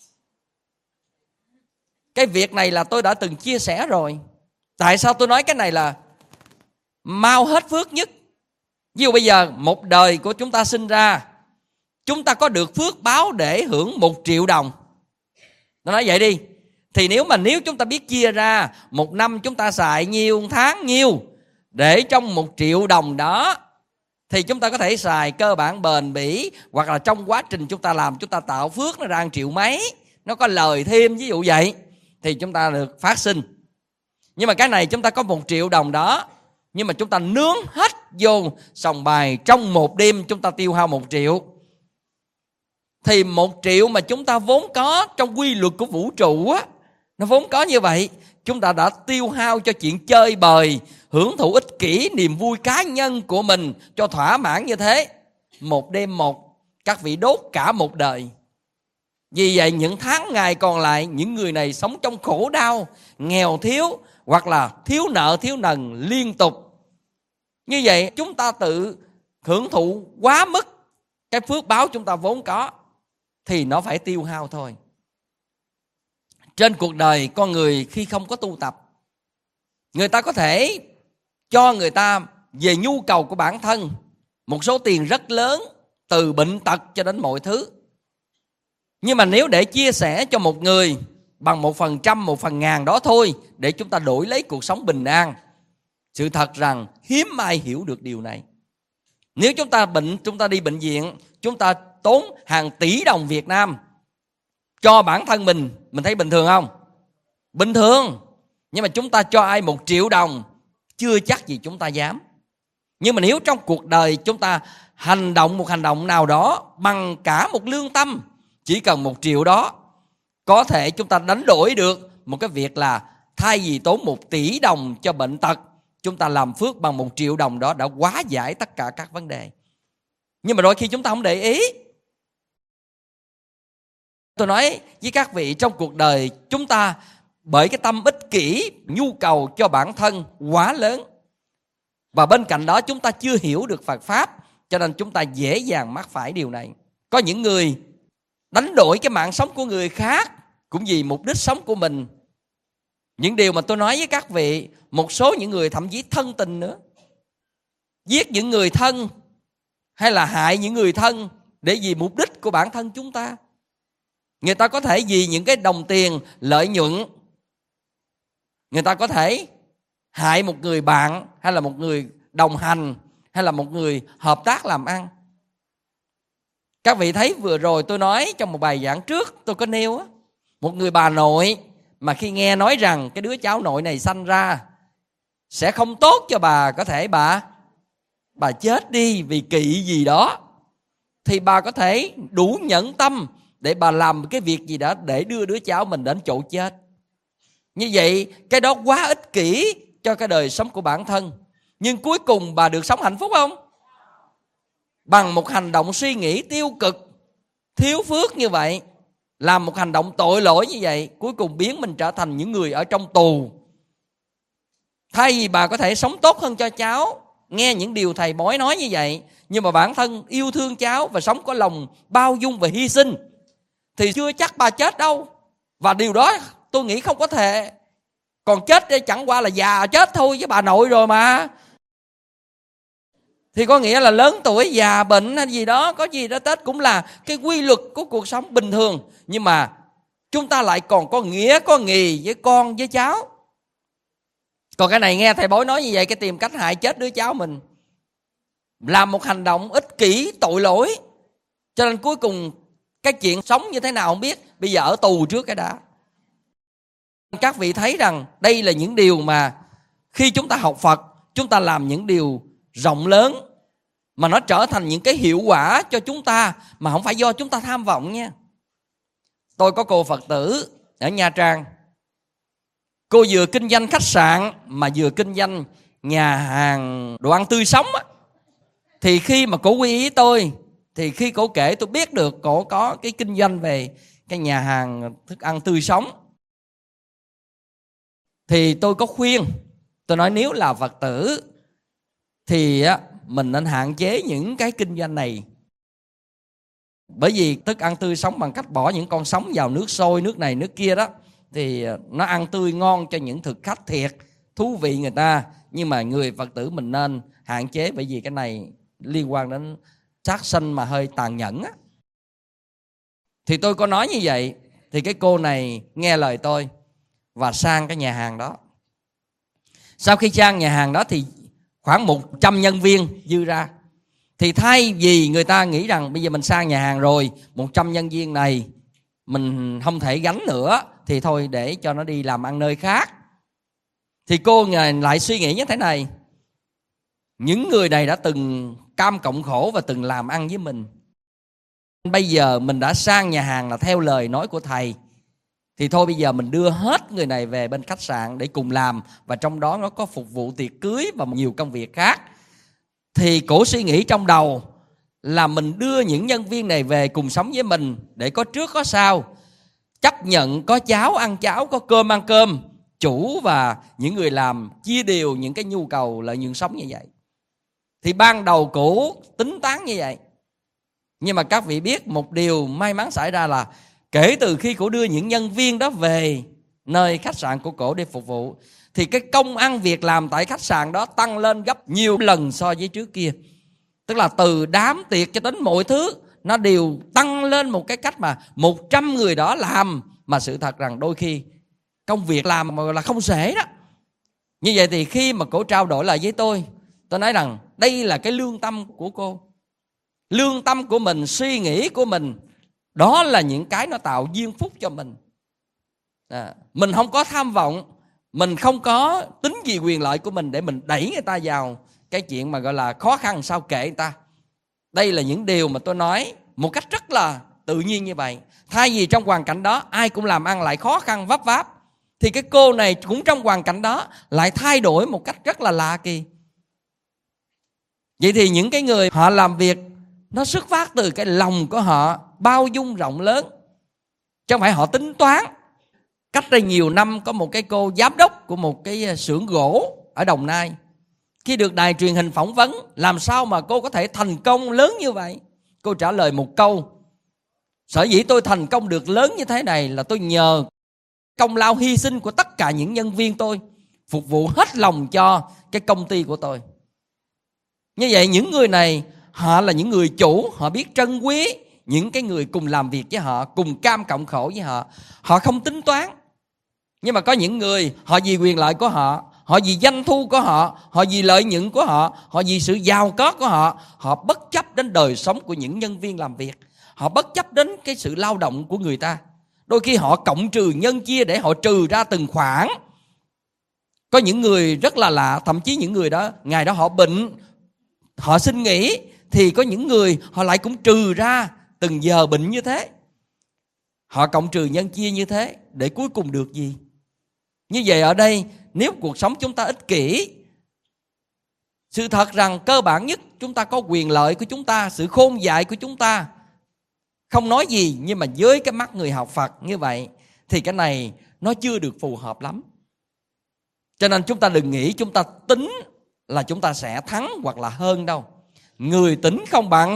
Cái việc này là tôi đã từng chia sẻ rồi. Tại sao tôi nói cái này là mau hết phước nhất? Ví dụ bây giờ một đời của chúng ta sinh ra, chúng ta có được phước báo để hưởng 1 triệu đồng. Tôi nói vậy đi. Thì nếu chúng ta biết chia ra, một năm chúng ta xài nhiêu, tháng nhiêu, để trong 1 triệu đồng đó thì chúng ta có thể xài cơ bản bền bỉ, hoặc là trong quá trình chúng ta làm, chúng ta tạo phước nó ra 1 triệu mấy, nó có lời thêm, ví dụ vậy, thì chúng ta được phát sinh. Nhưng mà cái này chúng ta có 1 triệu đồng đó, nhưng mà chúng ta nướng hết vô sòng bài, trong một đêm chúng ta tiêu hao 1 triệu. Thì 1 triệu mà chúng ta vốn có trong quy luật của vũ trụ á, nó vốn có như vậy, chúng ta đã tiêu hao cho chuyện chơi bời, hưởng thụ ích kỷ, niềm vui cá nhân của mình cho thỏa mãn như thế. Một đêm một, các vị đốt cả một đời. Vì vậy những tháng ngày còn lại, những người này sống trong khổ đau, nghèo thiếu, hoặc là thiếu nợ thiếu nần liên tục. Như vậy chúng ta tự hưởng thụ quá mức cái phước báo chúng ta vốn có, thì nó phải tiêu hao thôi. Trên cuộc đời con người khi không có tu tập, người ta có thể cho người ta về nhu cầu của bản thân một số tiền rất lớn, từ bệnh tật cho đến mọi thứ. Nhưng mà nếu để chia sẻ cho một người bằng 1%, 1/1000 đó thôi, để chúng ta đổi lấy cuộc sống bình an, sự thật rằng hiếm ai hiểu được điều này. Nếu chúng ta bệnh, chúng ta đi bệnh viện, chúng ta tốn hàng tỷ đồng Việt Nam cho bản thân mình thấy bình thường không? Bình thường. Nhưng mà chúng ta cho ai 1 triệu đồng, chưa chắc gì chúng ta dám. Nhưng mà nếu trong cuộc đời chúng ta hành động một hành động nào đó bằng cả một lương tâm, chỉ cần 1 triệu đó, có thể chúng ta đánh đổi được một cái việc là thay vì tốn 1 tỷ đồng cho bệnh tật, chúng ta làm phước bằng 1 triệu đồng đó đã hóa giải tất cả các vấn đề. Nhưng mà đôi khi chúng ta không để ý. Tôi nói với các vị, trong cuộc đời chúng ta bởi cái tâm ích kỷ, nhu cầu cho bản thân quá lớn, và bên cạnh đó chúng ta chưa hiểu được Phật Pháp, cho nên chúng ta dễ dàng mắc phải điều này. Có những người đánh đổi cái mạng sống của người khác cũng vì mục đích sống của mình. Những điều mà tôi nói với các vị, một số những người thậm chí thân tình nữa, giết những người thân hay là hại những người thân để vì mục đích của bản thân chúng ta. Người ta có thể vì những cái đồng tiền lợi nhuận, người ta có thể hại một người bạn, hay là một người đồng hành, hay là một người hợp tác làm ăn. Các vị thấy vừa rồi tôi nói trong một bài giảng trước, tôi có nêu á, một người bà nội mà khi nghe nói rằng cái đứa cháu nội này sanh ra sẽ không tốt cho bà, có thể bà chết đi vì kỵ gì đó, thì bà có thể đủ nhẫn tâm để bà làm cái việc gì đó để đưa đứa cháu mình đến chỗ chết. Như vậy cái đó quá ích kỷ cho cái đời sống của bản thân. Nhưng cuối cùng bà được sống hạnh phúc không? Bằng một hành động suy nghĩ tiêu cực, thiếu phước như vậy, làm một hành động tội lỗi như vậy, cuối cùng biến mình trở thành những người ở trong tù. Thay vì bà có thể sống tốt hơn cho cháu, nghe những điều thầy bói nói như vậy, nhưng mà bản thân yêu thương cháu và sống có lòng bao dung và hy sinh, thì chưa chắc bà chết đâu. Và điều đó tôi nghĩ không có thể. Còn chết chẳng qua là già chết thôi chứ bà nội rồi mà. Thì có nghĩa là lớn tuổi, già, bệnh hay gì đó, có gì đó Tết cũng là cái quy luật của cuộc sống bình thường. Nhưng mà chúng ta lại còn có nghĩa, có nghì với con, với cháu. Còn cái này nghe thầy bói nói như vậy, cái tìm cách hại chết đứa cháu mình, làm một hành động ích kỷ tội lỗi. Cho nên cuối cùng cái chuyện sống như thế nào không biết, bây giờ ở tù trước cái đã. Các vị thấy rằng đây là những điều mà khi chúng ta học Phật, chúng ta làm những điều rộng lớn mà nó trở thành những cái hiệu quả cho chúng ta, mà không phải do chúng ta tham vọng nha. Tôi có cô Phật tử ở Nha Trang. Cô vừa kinh doanh khách sạn mà vừa kinh doanh nhà hàng đồ ăn tươi sống á. Thì khi mà cô quy ý tôi, thì khi cô kể tôi biết được cô có cái kinh doanh về cái nhà hàng thức ăn tươi sống. Thì tôi có khuyên, tôi nói nếu là Phật tử thì mình nên hạn chế những cái kinh doanh này. Bởi vì thức ăn tươi sống bằng cách bỏ những con sống vào nước sôi, nước này nước kia đó, thì nó ăn tươi ngon cho những thực khách thiệt thú vị người ta. Nhưng mà người Phật tử mình nên hạn chế, bởi vì cái này liên quan đến sát sanh mà hơi tàn nhẫn á. Thì tôi có nói như vậy, thì cái cô này nghe lời tôi và sang cái nhà hàng đó. Sau khi sang nhà hàng đó thì khoảng 100 nhân viên dư ra. Thì thay vì người ta nghĩ rằng bây giờ mình sang nhà hàng rồi, 100 nhân viên này mình không thể gánh nữa, thì thôi để cho nó đi làm ăn nơi khác. Thì cô lại suy nghĩ như thế này: những người này đã từng cam cộng khổ và từng làm ăn với mình. Bây giờ mình đã sang nhà hàng là theo lời nói của thầy, thì thôi bây giờ mình đưa hết người này về bên khách sạn để cùng làm. Và trong đó nó có phục vụ tiệc cưới và nhiều công việc khác. Thì cổ suy nghĩ trong đầu là mình đưa những nhân viên này về cùng sống với mình, để có trước có sau, chấp nhận có cháo ăn cháo, có cơm ăn cơm. Chủ và những người làm chia đều những cái nhu cầu lợi nhuận sống như vậy. Thì ban đầu cổ tính toán như vậy. Nhưng mà các vị biết một điều may mắn xảy ra là kể từ khi cổ đưa những nhân viên đó về nơi khách sạn của cổ để phục vụ, thì cái công ăn việc làm tại khách sạn đó tăng lên gấp nhiều lần so với trước kia. Tức là từ đám tiệc cho đến mọi thứ, nó đều tăng lên một cái cách mà 100 người đó làm. Mà sự thật rằng đôi khi công việc làm mà là không xuể đó. Như vậy thì khi mà cổ trao đổi lại với tôi nói rằng đây là cái lương tâm của cô. Lương tâm của mình, suy nghĩ của mình, đó là những cái nó tạo duyên phúc cho mình. Mình không có tham vọng, mình không có tính gì quyền lợi của mình để mình đẩy người ta vào cái chuyện mà gọi là khó khăn sao kệ người ta. Đây là những điều mà tôi nói một cách rất là tự nhiên như vậy. Thay vì trong hoàn cảnh đó ai cũng làm ăn lại khó khăn vấp váp, thì cái cô này cũng trong hoàn cảnh đó lại thay đổi một cách rất là lạ kỳ. Vậy thì những cái người họ làm việc nó xuất phát từ cái lòng của họ bao dung rộng lớn, chứ không phải họ tính toán. Cách đây nhiều năm có một cái cô giám đốc của một cái xưởng gỗ ở Đồng Nai. Khi được đài truyền hình phỏng vấn làm sao mà cô có thể thành công lớn như vậy, cô trả lời một câu: sở dĩ tôi thành công được lớn như thế này là tôi nhờ công lao hy sinh của tất cả những nhân viên tôi, phục vụ hết lòng cho cái công ty của tôi. Như vậy những người này họ là những người chủ, họ biết trân quý những cái người cùng làm việc với họ, cùng cam cộng khổ với họ. Họ không tính toán. Nhưng mà có những người họ vì quyền lợi của họ, họ vì doanh thu của họ, họ vì lợi nhuận của họ, họ vì sự giàu có của họ, họ bất chấp đến đời sống của những nhân viên làm việc, họ bất chấp đến cái sự lao động của người ta. Đôi khi họ cộng trừ nhân chia để họ trừ ra từng khoản. Có những người rất là lạ, thậm chí những người đó ngày đó họ bệnh, họ xin nghỉ, thì có những người họ lại cũng trừ ra từng giờ bệnh như thế. Họ cộng trừ nhân chia như thế để cuối cùng được gì? Như vậy ở đây nếu cuộc sống chúng ta ích kỷ, sự thật rằng cơ bản nhất chúng ta có quyền lợi của chúng ta, sự khôn dại của chúng ta, không nói gì, nhưng mà với cái mắt người học Phật như vậy thì cái này nó chưa được phù hợp lắm. Cho nên chúng ta đừng nghĩ chúng ta tính là chúng ta sẽ thắng hoặc là hơn đâu. Người tính không bằng.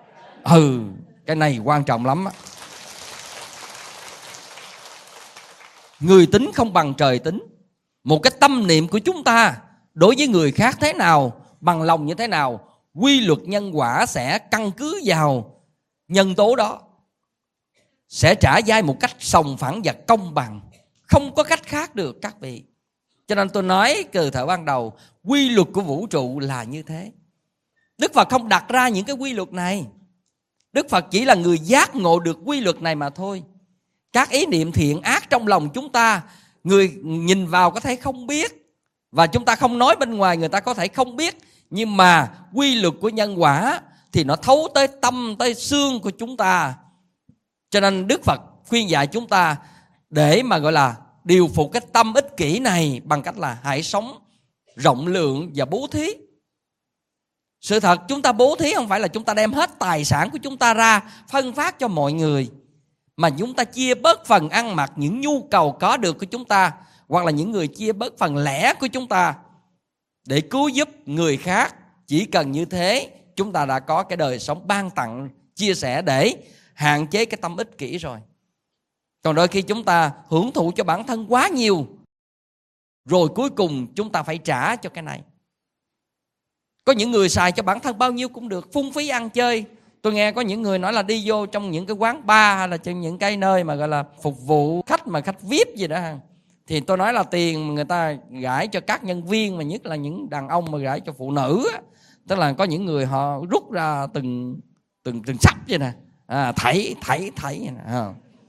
Cái này quan trọng lắm á. Người tính không bằng trời tính. một cái tâm niệm của chúng ta đối với người khác thế nào, bằng lòng như thế nào, quy luật nhân quả sẽ căn cứ vào nhân tố đó, sẽ trả giá một cách sòng phẳng và công bằng, không có cách khác được các vị. Cho nên tôi nói từ thời ban đầu, quy luật của vũ trụ là như thế. Đức Phật không đặt ra những cái quy luật này. Đức Phật chỉ là người giác ngộ được quy luật này mà thôi. Các ý niệm thiện ác trong lòng chúng ta, người nhìn vào có thể không biết, và chúng ta không nói bên ngoài người ta có thể không biết, nhưng mà quy luật của nhân quả thì nó thấu tới tâm, tới xương của chúng ta. Cho nên Đức Phật khuyên dạy chúng ta để mà gọi là điều phục cái tâm ích kỷ này bằng cách là hãy sống rộng lượng và bố thí. Sự thật chúng ta bố thí không phải là chúng ta đem hết tài sản của chúng ta ra phân phát cho mọi người, mà chúng ta chia bớt phần ăn mặc, những nhu cầu có được của chúng ta, hoặc là những người chia bớt phần lẻ của chúng ta để cứu giúp người khác. Chỉ cần như thế chúng ta đã có cái đời sống ban tặng, chia sẻ để hạn chế cái tâm ích kỷ rồi. Còn đôi khi chúng ta hưởng thụ cho bản thân quá nhiều, rồi cuối cùng chúng ta phải trả cho cái này. Có những người xài cho bản thân bao nhiêu cũng được, phung phí ăn chơi. Tôi nghe có những người nói là đi vô trong những cái quán bar hay là trong những cái nơi mà gọi là phục vụ khách mà khách VIP gì đó, thì tôi nói là tiền người ta gãi cho các nhân viên, mà nhất là những đàn ông mà gãi cho phụ nữ á, tức là có những người họ rút ra từng sắp vậy nè, thảy vậy nè.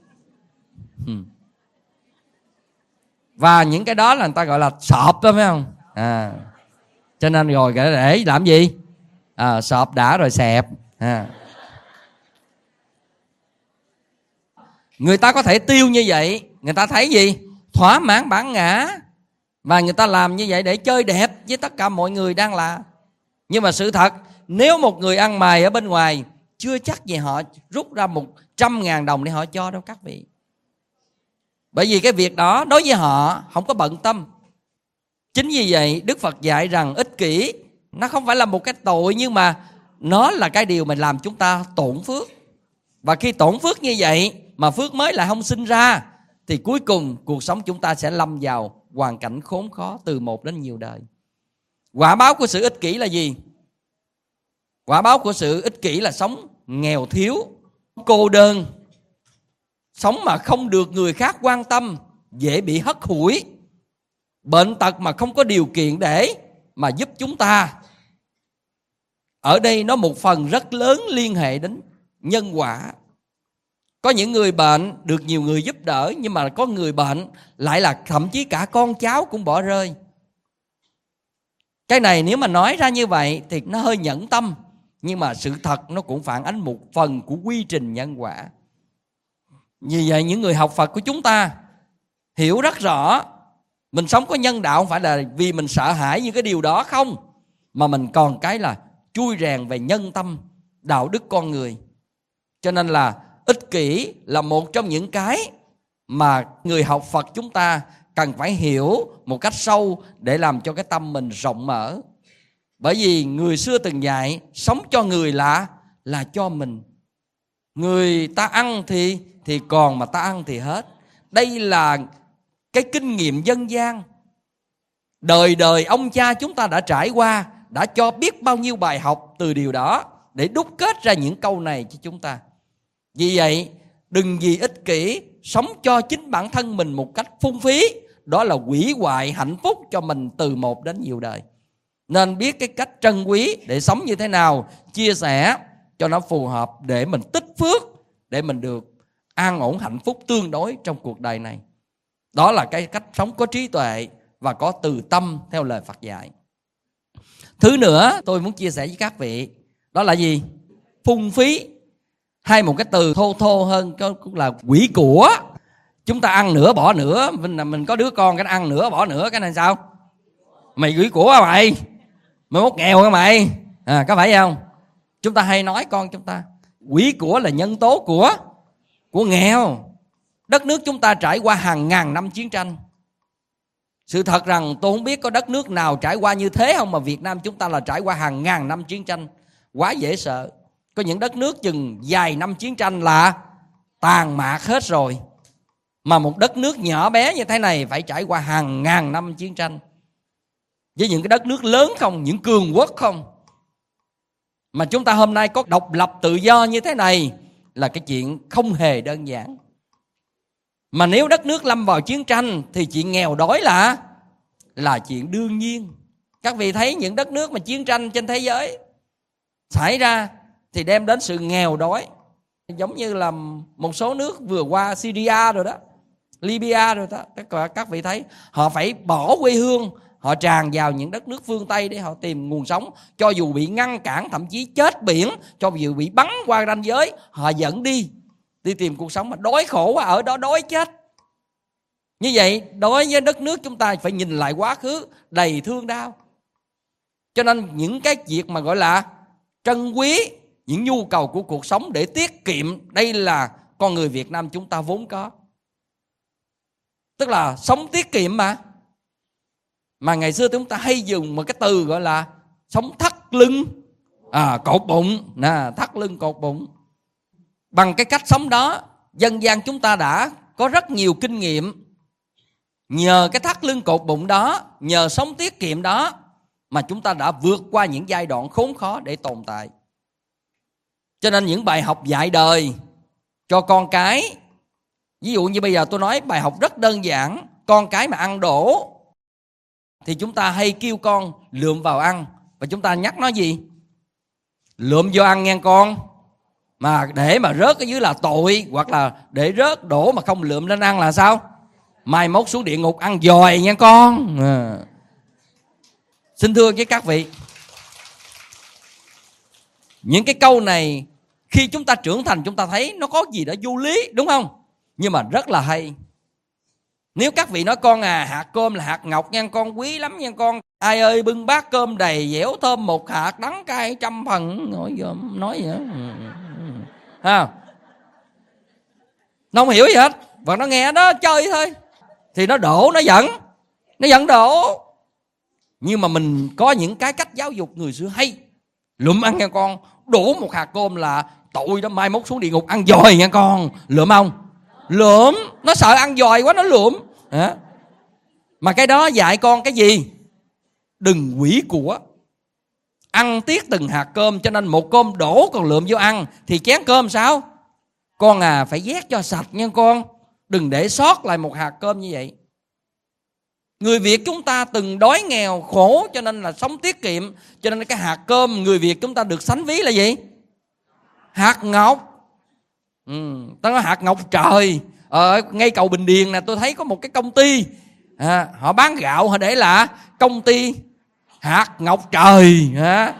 Và những cái đó là người ta gọi là sọp đó, phải không? Cho nên rồi để làm gì? Sọp đã rồi xẹp. Người ta có thể tiêu như vậy, người ta thấy gì? Thỏa mãn bản ngã. Và người ta làm như vậy để chơi đẹp với tất cả mọi người đang là. Nhưng mà sự thật, nếu một người ăn mày ở bên ngoài, chưa chắc gì họ rút ra 100.000 đồng để họ cho đâu các vị. Bởi vì cái việc đó đối với họ không có bận tâm. Chính vì vậy Đức Phật dạy rằng ích kỷ nó không phải là một cái tội, nhưng mà nó là cái điều mà làm chúng ta tổn phước. Và khi tổn phước như vậy mà phước mới lại không sinh ra, thì cuối cùng cuộc sống chúng ta sẽ lâm vào hoàn cảnh khốn khó từ một đến nhiều đời. Quả báo của sự ích kỷ là gì? Quả báo của sự ích kỷ là sống nghèo thiếu, cô đơn, sống mà không được người khác quan tâm, dễ bị hất hủi, bệnh tật mà không có điều kiện để mà giúp chúng ta. Ở đây nó một phần rất lớn liên hệ đến nhân quả. Có những người bệnh được nhiều người giúp đỡ, nhưng mà có người bệnh lại là thậm chí cả con cháu cũng bỏ rơi. Cái này nếu mà nói ra như vậy thì nó hơi nhẫn tâm, nhưng mà sự thật nó cũng phản ánh một phần của quy trình nhân quả. Vì vậy những người học Phật của chúng ta hiểu rất rõ, mình sống có nhân đạo không phải là vì mình sợ hãi những cái điều đó không, mà mình còn cái là chui rèn về nhân tâm, đạo đức con người. Cho nên là ích kỷ là một trong những cái mà người học Phật chúng ta cần phải hiểu một cách sâu để làm cho cái tâm mình rộng mở. Bởi vì người xưa từng dạy sống cho người là cho mình. Người ta ăn thì còn, mà ta ăn thì hết. Đây là cái kinh nghiệm dân gian. Đời đời ông cha chúng ta đã trải qua, đã cho biết bao nhiêu bài học từ điều đó để đúc kết ra những câu này cho chúng ta. Vì vậy đừng vì ích kỷ sống cho chính bản thân mình một cách phung phí, đó là hủy hoại hạnh phúc cho mình từ một đến nhiều đời. Nên biết cái cách trân quý để sống như thế nào, chia sẻ cho nó phù hợp để mình tích phước, để mình được an ổn hạnh phúc tương đối trong cuộc đời này. Đó là cái cách sống có trí tuệ và có từ tâm theo lời Phật dạy. Thứ nữa tôi muốn chia sẻ với các vị, đó là gì? Phung phí. Hay một cái từ thô hơn cũng là quỷ của. Chúng ta ăn nửa bỏ nửa. Mình có đứa con cái nó ăn nửa bỏ nửa, cái này sao? Mày quỷ của hả mày? Mày mốt nghèo hả mày? Có phải không? Chúng ta hay nói con chúng ta quỷ của là nhân tố của nghèo. Đất nước chúng ta trải qua hàng ngàn năm chiến tranh. Sự thật rằng tôi không biết có đất nước nào trải qua như thế không, mà Việt Nam chúng ta là trải qua hàng ngàn năm chiến tranh. Quá dễ sợ. Có những đất nước chừng vài năm chiến tranh là tàn mạc hết rồi. Mà một đất nước nhỏ bé như thế này phải trải qua hàng ngàn năm chiến tranh, với những cái đất nước lớn không, những cường quốc không. Mà chúng ta hôm nay có độc lập tự do như thế này là cái chuyện không hề đơn giản. Mà nếu đất nước lâm vào chiến tranh thì chuyện nghèo đói là chuyện đương nhiên. Các vị thấy những đất nước mà chiến tranh trên thế giới xảy ra thì đem đến sự nghèo đói. Giống như là một số nước vừa qua, Syria rồi đó, Libya rồi đó. Các vị thấy họ phải bỏ quê hương, họ tràn vào những đất nước phương Tây để họ tìm nguồn sống. Cho dù bị ngăn cản, thậm chí chết biển, cho dù bị bắn qua ranh giới, họ vẫn đi tìm cuộc sống. Mà đói khổ quá, ở đó đói chết. Như vậy đối với đất nước chúng ta phải nhìn lại quá khứ đầy thương đau. Cho nên những cái việc mà gọi là trân quý những nhu cầu của cuộc sống để tiết kiệm, đây là con người Việt Nam chúng ta vốn có. Tức là sống tiết kiệm mà. Mà ngày xưa chúng ta hay dùng một cái từ gọi là sống thắt lưng cột bụng. Thắt lưng cột bụng. Bằng cái cách sống đó, dân gian chúng ta đã có rất nhiều kinh nghiệm. Nhờ cái thắt lưng cột bụng đó, nhờ sống tiết kiệm đó, mà chúng ta đã vượt qua những giai đoạn khốn khó để tồn tại. Cho nên những bài học dạy đời cho con cái, ví dụ như bây giờ tôi nói bài học rất đơn giản, con cái mà ăn đổ thì chúng ta hay kêu con lượm vào ăn. Và chúng ta nhắc nó gì? Lượm vô ăn nghe con. Mà để mà rớt ở dưới là tội. Hoặc là để rớt đổ mà không lượm lên ăn là sao? Mai mốt xuống địa ngục ăn dòi nha con. Xin thưa với các vị, những cái câu này khi chúng ta trưởng thành chúng ta thấy nó có gì đó vô lý, đúng không? Nhưng mà rất là hay. Nếu các vị nói con hạt cơm là hạt ngọc nha con, quý lắm nha con. Ai ơi bưng bát cơm đầy dẻo thơm một hạt, đắng cay trăm phần. Nói vậy ha. Nó không hiểu gì hết. Và nó nghe nó chơi thôi. Thì nó đổ, nó giận đổ. Nhưng mà mình có những cái cách giáo dục người xưa hay. Lượm ăn nha con, đổ một hạt cơm là tội đó, mai mốt xuống địa ngục ăn dòi nha con. Lượm không? Lượm. Nó sợ ăn dòi quá nó lượm. Mà cái đó dạy con cái gì? Đừng quỷ của. Ăn tiếc từng hạt cơm, cho nên một cơm đổ còn lượm vô ăn thì chén cơm sao? Con phải vét cho sạch nha con. Đừng để sót lại một hạt cơm như vậy. Người Việt chúng ta từng đói nghèo khổ, cho nên là sống tiết kiệm. Cho nên cái hạt cơm người Việt chúng ta được sánh ví là gì? Hạt ngọc. Ta nói hạt ngọc trời. Ở ngay cầu Bình Điền nè, tôi thấy có một cái công ty họ bán gạo, họ để là công ty hạt ngọc trời.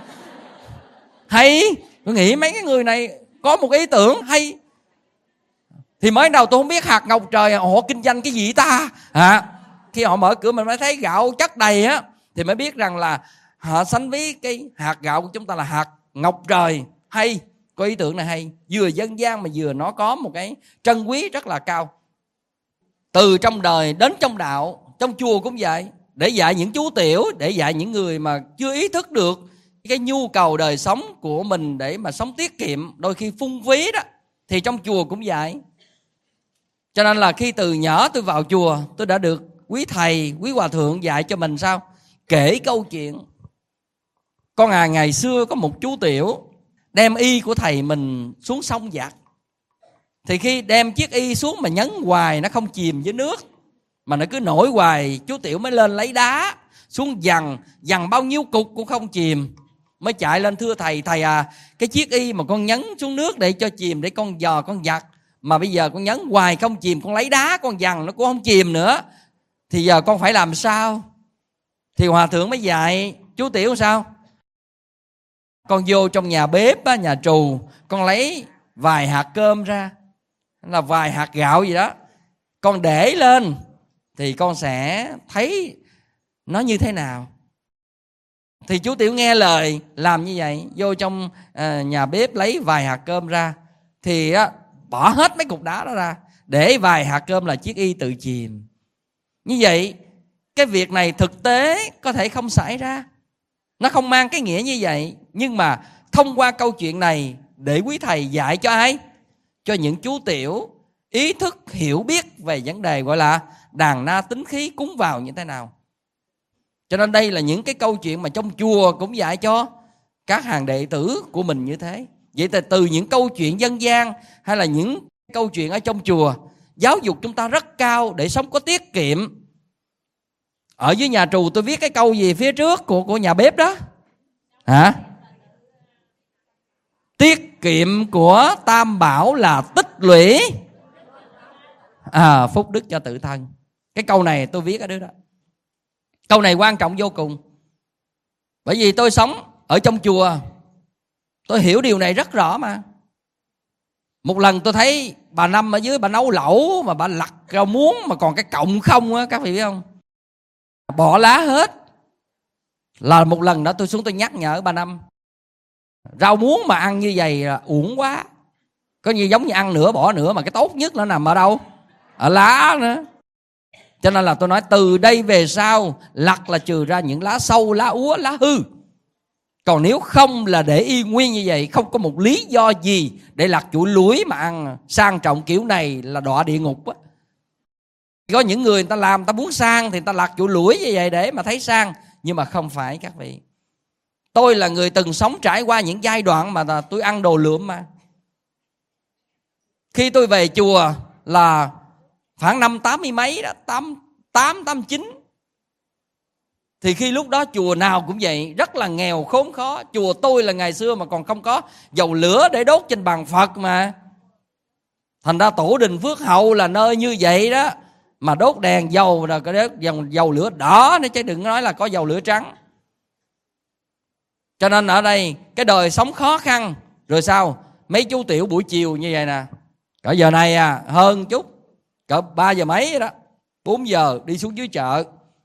Hay. Tôi nghĩ mấy cái người này có một ý tưởng hay. Thì mới đầu tôi không biết hạt ngọc trời họ kinh doanh cái gì ta. Khi họ mở cửa mình mới thấy gạo chất đầy á, thì mới biết rằng là họ sánh ví cái hạt gạo của chúng ta là hạt ngọc trời. Hay. Có ý tưởng này hay. Vừa dân gian mà vừa nó có một cái trân quý rất là cao. Từ trong đời đến trong đạo, trong chùa cũng vậy. Để dạy những chú tiểu, để dạy những người mà chưa ý thức được cái nhu cầu đời sống của mình để mà sống tiết kiệm, đôi khi phung phí đó, thì trong chùa cũng vậy. Cho nên là khi từ nhỏ tôi vào chùa, tôi đã được quý thầy, quý hòa thượng dạy cho mình sao? Kể câu chuyện. Con ngày xưa có một chú tiểu đem y của thầy mình xuống sông giặt. Thì khi đem chiếc y xuống mà nhấn hoài nó không chìm dưới nước, mà nó cứ nổi hoài, chú tiểu mới lên lấy đá xuống dằn bao nhiêu cục cũng không chìm. Mới chạy lên thưa thầy, thầy cái chiếc y mà con nhấn xuống nước để cho chìm, để con dò con giặt, mà bây giờ con nhấn hoài không chìm, con lấy đá con dằn nó cũng không chìm nữa, thì giờ con phải làm sao? Thì hòa thượng mới dạy chú tiểu sao? Con vô trong nhà bếp á, nhà trù, con lấy vài hạt cơm ra, là vài hạt gạo gì đó, con để lên thì con sẽ thấy nó như thế nào. Thì chú tiểu nghe lời làm như vậy, vô trong nhà bếp lấy vài hạt cơm ra, thì bỏ hết mấy cục đá đó ra, để vài hạt cơm là chiếc y tự chìm. Như vậy cái việc này thực tế có thể không xảy ra, nó không mang cái nghĩa như vậy. Nhưng mà thông qua câu chuyện này để quý thầy dạy cho ai? Cho những chú tiểu ý thức hiểu biết về vấn đề gọi là đàn na tính khí cúng vào như thế nào. Cho nên đây là những cái câu chuyện mà trong chùa cũng dạy cho các hàng đệ tử của mình như thế. Vậy thì từ những câu chuyện dân gian hay là những câu chuyện ở trong chùa, giáo dục chúng ta rất cao để sống có tiết kiệm. Ở dưới nhà trù tôi viết cái câu gì phía trước của nhà bếp đó hả? Tiết kiệm của Tam Bảo là tích lũy phúc đức cho tự thân. Cái câu này tôi viết ở đó. Câu này quan trọng vô cùng. Bởi vì tôi sống ở trong chùa, tôi hiểu điều này rất rõ mà. Một lần tôi thấy bà Năm ở dưới, bà nấu lẩu mà bà lặt rau muống mà còn cái cọng không á, các vị biết không? Bỏ lá hết. Là một lần đó tôi xuống tôi nhắc nhở bà Năm, rau muống mà ăn như vậy là uổng quá. Có như giống như ăn nửa bỏ nửa, mà cái tốt nhất nó nằm ở đâu? Ở lá nữa. Cho nên là tôi nói từ đây về sau lặt là trừ ra những lá sâu, lá úa, lá hư. Còn nếu không là để y nguyên như vậy, không có một lý do gì để lặt chuỗi lũi mà ăn sang trọng kiểu này là đọa địa ngục á. Có những người ta làm, ta muốn sang thì người ta lặt chuỗi lũi như vậy để mà thấy sang. Nhưng mà không phải các vị. Tôi là người từng sống trải qua những giai đoạn mà tôi ăn đồ lượm mà. Khi tôi về chùa là khoảng năm 80 mấy đó, 89. Thì khi lúc đó chùa nào cũng vậy, rất là nghèo khốn khó. Chùa tôi là ngày xưa mà còn không có dầu lửa để đốt trên bàn Phật mà. Thành ra tổ đình Phước Hậu là nơi như vậy đó, mà đốt đèn dầu là có dầu lửa đỏ nữa, chứ đừng nói là có dầu lửa trắng. Cho nên ở đây cái đời sống khó khăn. Rồi sao? Mấy chú tiểu buổi chiều như vậy nè, cỡ giờ này hơn chút, cỡ 3 giờ mấy đó, 4 giờ đi xuống dưới chợ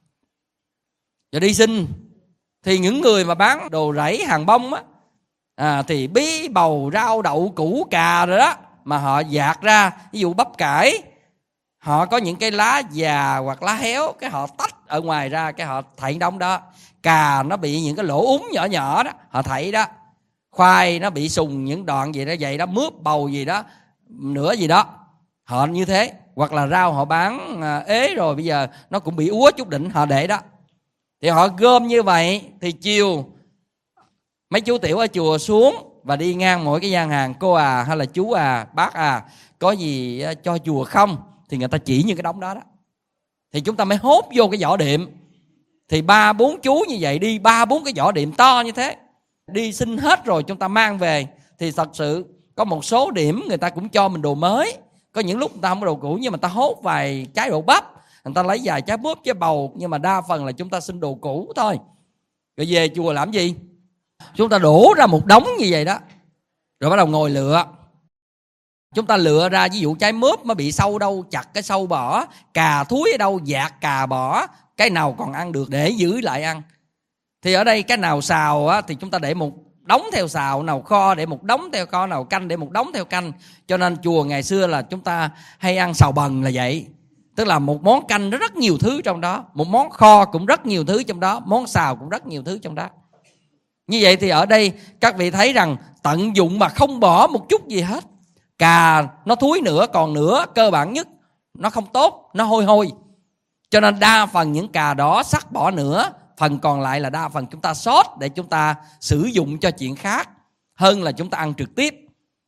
rồi đi xin. Thì những người mà bán đồ rẫy hàng bông á, thì bí bầu, rau, đậu, củ, cà rồi đó, mà họ dạt ra, ví dụ bắp cải, họ có những cái lá già hoặc lá héo, cái họ tách ở ngoài ra, cái họ thảy đống đó. Cà nó bị những cái lỗ úng nhỏ nhỏ đó, họ thảy đó. Khoai nó bị sùng những đoạn gì đó vậy đó, mướp bầu gì đó, nửa gì đó, họ như thế. Hoặc là rau họ bán ế rồi, bây giờ nó cũng bị úa chút đỉnh, họ để đó. Thì họ gom như vậy. Thì chiều mấy chú tiểu ở chùa xuống và đi ngang mỗi cái gian hàng, cô hay là chú bác có gì cho chùa không? Thì người ta chỉ những cái đống đó đó. Thì chúng ta mới hốt vô cái giỏ đệm. Thì 3-4 chú như vậy đi 3-4 cái giỏ đệm to như thế, đi xin hết rồi chúng ta mang về. Thì thật sự có một số điểm người ta cũng cho mình đồ mới. Có những lúc người ta không có đồ cũ, nhưng mà người ta hốt vài trái đậu bắp, người ta lấy vài trái búp, trái bầu. Nhưng mà đa phần là chúng ta xin đồ cũ thôi. Rồi về chùa làm gì? Chúng ta đổ ra một đống như vậy đó, rồi bắt đầu ngồi lựa. Chúng ta lựa ra, ví dụ trái mướp nó bị sâu đâu chặt cái sâu bỏ, cà thúi ở đâu dạt cà bỏ, cái nào còn ăn được để giữ lại ăn. Thì ở đây cái nào xào thì chúng ta để một đống theo xào, nào kho để một đống theo kho, nào canh để một đống theo canh. Cho nên chùa ngày xưa là chúng ta hay ăn xào bần là vậy. Tức là một món canh nó rất nhiều thứ trong đó, một món kho cũng rất nhiều thứ trong đó, món xào cũng rất nhiều thứ trong đó. Như vậy thì ở đây các vị thấy rằng tận dụng mà không bỏ một chút gì hết. Cà nó thúi nữa, còn nữa cơ bản nhất nó không tốt, nó hôi hôi. Cho nên đa phần những cà đỏ sắc bỏ nữa, phần còn lại là đa phần chúng ta sót để chúng ta sử dụng cho chuyện khác hơn là chúng ta ăn trực tiếp.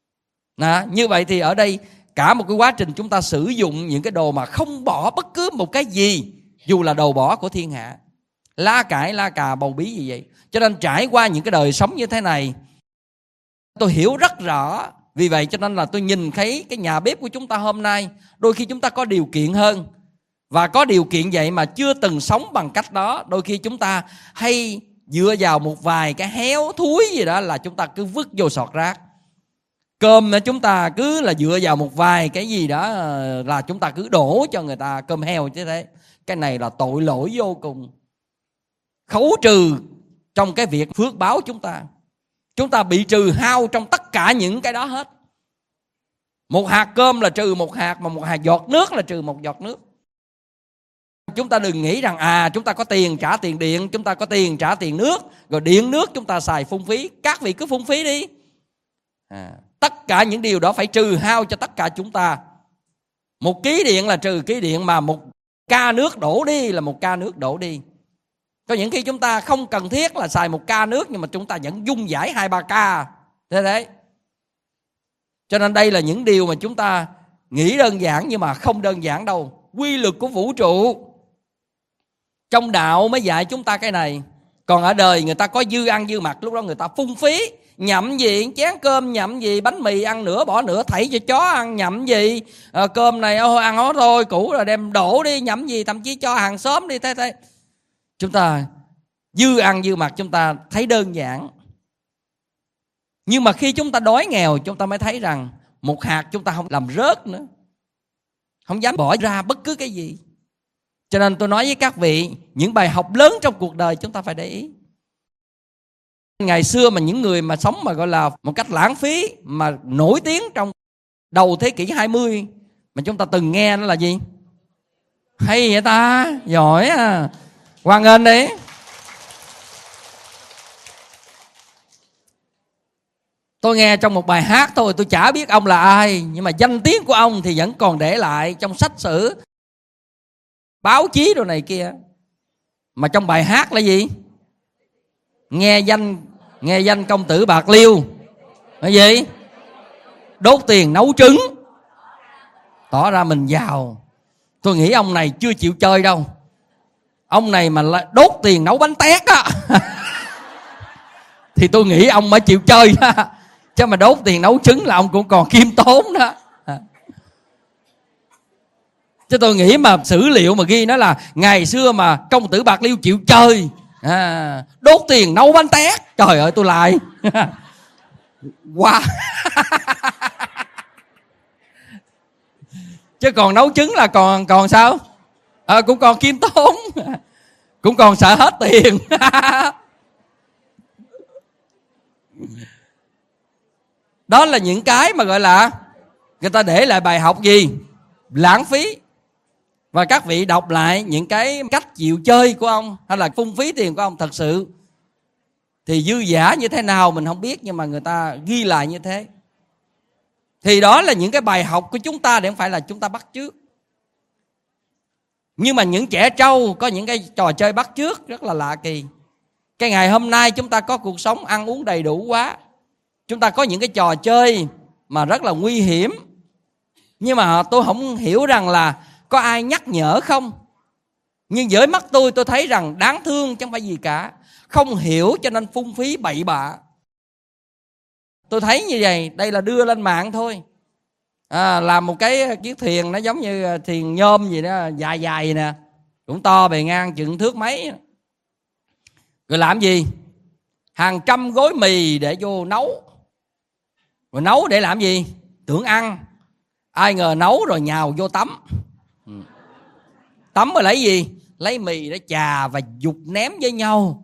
Như vậy thì ở đây cả một cái quá trình chúng ta sử dụng những cái đồ mà không bỏ bất cứ một cái gì, dù là đồ bỏ của thiên hạ, lá cải, lá cà, bầu bí gì vậy. Cho nên trải qua những cái đời sống như thế này, tôi hiểu rất rõ. Vì vậy cho nên là tôi nhìn thấy cái nhà bếp của chúng ta hôm nay, đôi khi chúng ta có điều kiện hơn. Và có điều kiện vậy mà chưa từng sống bằng cách đó, đôi khi chúng ta hay dựa vào một vài cái héo thúi gì đó là chúng ta cứ vứt vô sọt rác. Cơm chúng ta cứ là dựa vào một vài cái gì đó là chúng ta cứ đổ cho người ta cơm heo chứ thế. Cái này là tội lỗi vô cùng. Khấu trừ trong cái việc phước báo chúng ta. Chúng ta bị trừ hao trong tất cả những cái đó hết. Một hạt cơm là trừ một hạt, mà một hạt giọt nước là trừ một giọt nước. Chúng ta đừng nghĩ rằng chúng ta có tiền trả tiền điện, chúng ta có tiền trả tiền nước, rồi điện nước chúng ta xài phung phí. Các vị cứ phung phí đi. Tất cả những điều đó phải trừ hao cho tất cả chúng ta. 1 ký điện là trừ ký điện, mà 1 ca nước đổ đi là 1 ca nước đổ đi. Có những khi chúng ta không cần thiết là xài 1 ca nước, nhưng mà chúng ta vẫn dung giải 2-3 ca. Thế. Cho nên đây là những điều mà chúng ta nghĩ đơn giản nhưng mà không đơn giản đâu. Quy luật của vũ trụ. Trong đạo mới dạy chúng ta cái này. Còn ở đời người ta có dư ăn dư mặc, lúc đó người ta phung phí. Nhậm gì, chén cơm nhậm gì, bánh mì ăn nửa bỏ nửa, thảy cho chó ăn nhậm gì, cơm này ăn hết thôi, cũ rồi đem đổ đi, nhậm gì, thậm chí cho hàng xóm đi. Thế chúng ta dư ăn dư mặc, chúng ta thấy đơn giản. Nhưng mà khi chúng ta đói nghèo, chúng ta mới thấy rằng 1 hạt chúng ta không làm rớt nữa, không dám bỏ ra bất cứ cái gì. Cho nên tôi nói với các vị, những bài học lớn trong cuộc đời chúng ta phải để ý. Ngày xưa mà những người mà sống mà gọi là một cách lãng phí, mà nổi tiếng trong đầu thế kỷ 20 mà chúng ta từng nghe, nó là gì? Hay vậy ta, giỏi à, hoan nghênh đi. Tôi nghe trong một bài hát thôi, tôi chả biết ông là ai, nhưng mà danh tiếng của ông thì vẫn còn để lại trong sách sử, báo chí đồ này kia. Mà trong bài hát là gì? Nghe danh công tử Bạc Liêu là gì? Đốt tiền nấu trứng, tỏ ra mình giàu. Tôi nghĩ ông này chưa chịu chơi đâu. Ông này mà đốt tiền nấu bánh tét á thì tôi nghĩ ông mới chịu chơi đó. Chứ mà đốt tiền nấu trứng là ông cũng còn khiêm tốn đó. Chứ tôi nghĩ mà sử liệu mà ghi nó là ngày xưa mà công tử Bạc Liêu chịu chơi, đốt tiền nấu bánh tét, trời ơi tôi lại wow. Chứ còn nấu trứng là còn sao? Cũng còn khiêm tốn, cũng còn sợ hết tiền. Đó là những cái mà gọi là người ta để lại bài học gì? Lãng phí. Và các vị đọc lại những cái cách chịu chơi của ông hay là phung phí tiền của ông, thật sự thì dư dả như thế nào mình không biết, nhưng mà người ta ghi lại như thế. Thì đó là những cái bài học của chúng ta, để không phải là chúng ta bắt chước. Nhưng mà những trẻ trâu có những cái trò chơi bắt chước rất là lạ kỳ. Cái ngày hôm nay chúng ta có cuộc sống ăn uống đầy đủ quá, chúng ta có những cái trò chơi mà rất là nguy hiểm. Nhưng mà tôi không hiểu rằng là có ai nhắc nhở không. Nhưng với mắt tôi thấy rằng đáng thương chứ không phải gì cả. Không hiểu cho nên phung phí bậy bạ. Tôi thấy như vậy, đây là đưa lên mạng thôi. Làm một cái chiếc thuyền nó giống như thuyền nhôm gì đó, dài dài nè, cũng to bề ngang chừng thước mấy. Rồi làm gì? Hàng trăm gói mì để vô nấu. Rồi nấu để làm gì? Tưởng ăn. Ai ngờ nấu rồi nhào vô tắm. Tắm rồi lấy gì? Lấy mì để chà và dục ném với nhau.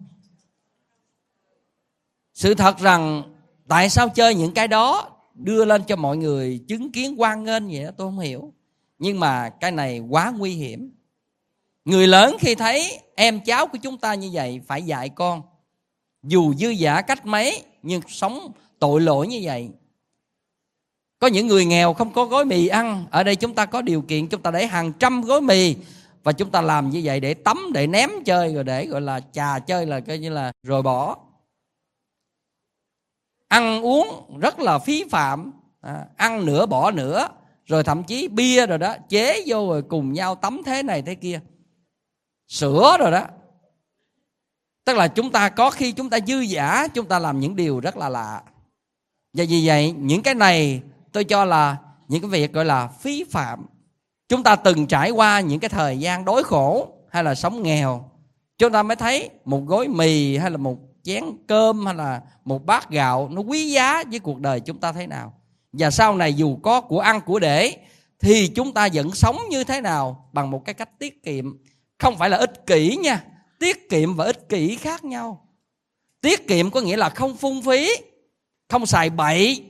Sự thật rằng tại sao chơi những cái đó, đưa lên cho mọi người chứng kiến hoan nghênh vậy đó, tôi không hiểu. Nhưng mà cái này quá nguy hiểm. Người lớn khi thấy em cháu của chúng ta như vậy phải dạy con. Dù dư dả cách mấy nhưng sống tội lỗi như vậy. Có những người nghèo không có gói mì ăn. Ở đây chúng ta có điều kiện, chúng ta để hàng trăm gói mì. Và chúng ta làm như vậy để tắm, để ném chơi, rồi để gọi là chà chơi, là coi như là rồi bỏ. Ăn uống rất là phí phạm, ăn nửa bỏ nửa. Rồi thậm chí bia rồi đó, chế vô rồi cùng nhau tắm thế này thế kia. Sữa rồi đó. Tức là chúng ta có khi chúng ta dư dả, chúng ta làm những điều rất là lạ. Và vì vậy những cái này tôi cho là những cái việc gọi là phí phạm. Chúng ta từng trải qua những cái thời gian đói khổ hay là sống nghèo, chúng ta mới thấy một gói mì hay là một chén cơm hay là một bát gạo nó quý giá với cuộc đời chúng ta thế nào. Và sau này dù có của ăn của để thì chúng ta vẫn sống như thế nào, bằng một cái cách tiết kiệm. Không phải là ích kỷ nha. Tiết kiệm và ích kỷ khác nhau. Tiết kiệm có nghĩa là không phung phí, không xài bậy.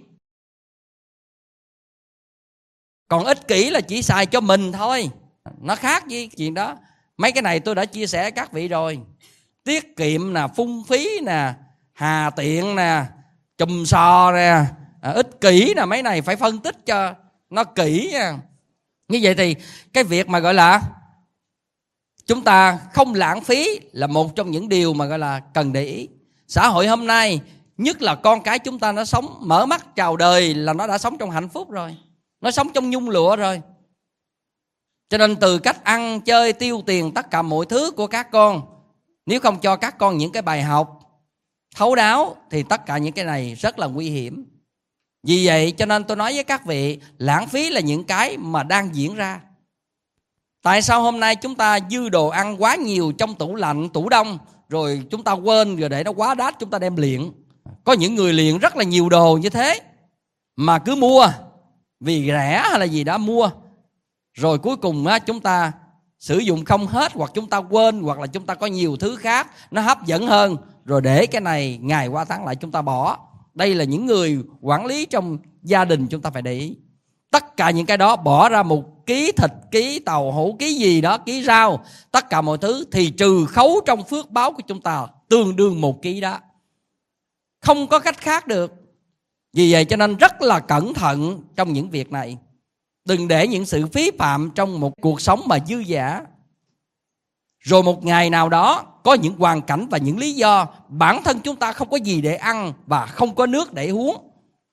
Còn ích kỷ là chỉ xài cho mình thôi. Nó khác với chuyện đó. Mấy cái này tôi đã chia sẻ các vị rồi. Tiết kiệm nè, phung phí nè, hà tiện nè, chùm sò nè, ích kỷ nè, mấy này phải phân tích cho nó kỹ nha. Như vậy thì cái việc mà gọi là chúng ta không lãng phí là một trong những điều mà gọi là cần để ý. Xã hội hôm nay, nhất là con cái chúng ta, nó sống mở mắt chào đời là nó đã sống trong hạnh phúc rồi, nó sống trong nhung lụa rồi. Cho nên từ cách ăn chơi tiêu tiền tất cả mọi thứ của các con, nếu không cho các con những cái bài học thấu đáo thì tất cả những cái này rất là nguy hiểm. Vì vậy cho nên tôi nói với các vị, lãng phí là những cái mà đang diễn ra. Tại sao hôm nay chúng ta dư đồ ăn quá nhiều trong tủ lạnh, tủ đông, rồi chúng ta quên rồi để nó quá đắt chúng ta đem luyện. Có những người luyện rất là nhiều đồ như thế mà cứ mua vì rẻ hay là gì đó mua, rồi cuối cùng chúng ta sử dụng không hết, hoặc chúng ta quên, hoặc là chúng ta có nhiều thứ khác nó hấp dẫn hơn, rồi để cái này ngày qua tháng lại chúng ta bỏ. Đây là những người quản lý trong gia đình chúng ta phải để ý. Tất cả những cái đó bỏ ra 1 ký thịt, ký tàu hũ, ký gì đó, ký rau, tất cả mọi thứ thì trừ khấu trong phước báo của chúng ta tương đương 1 ký đó. Không có cách khác được. Vì vậy cho nên rất là cẩn thận trong những việc này. Đừng để những sự phí phạm trong một cuộc sống mà dư dả. Rồi một ngày nào đó có những hoàn cảnh và những lý do bản thân chúng ta không có gì để ăn và không có nước để uống.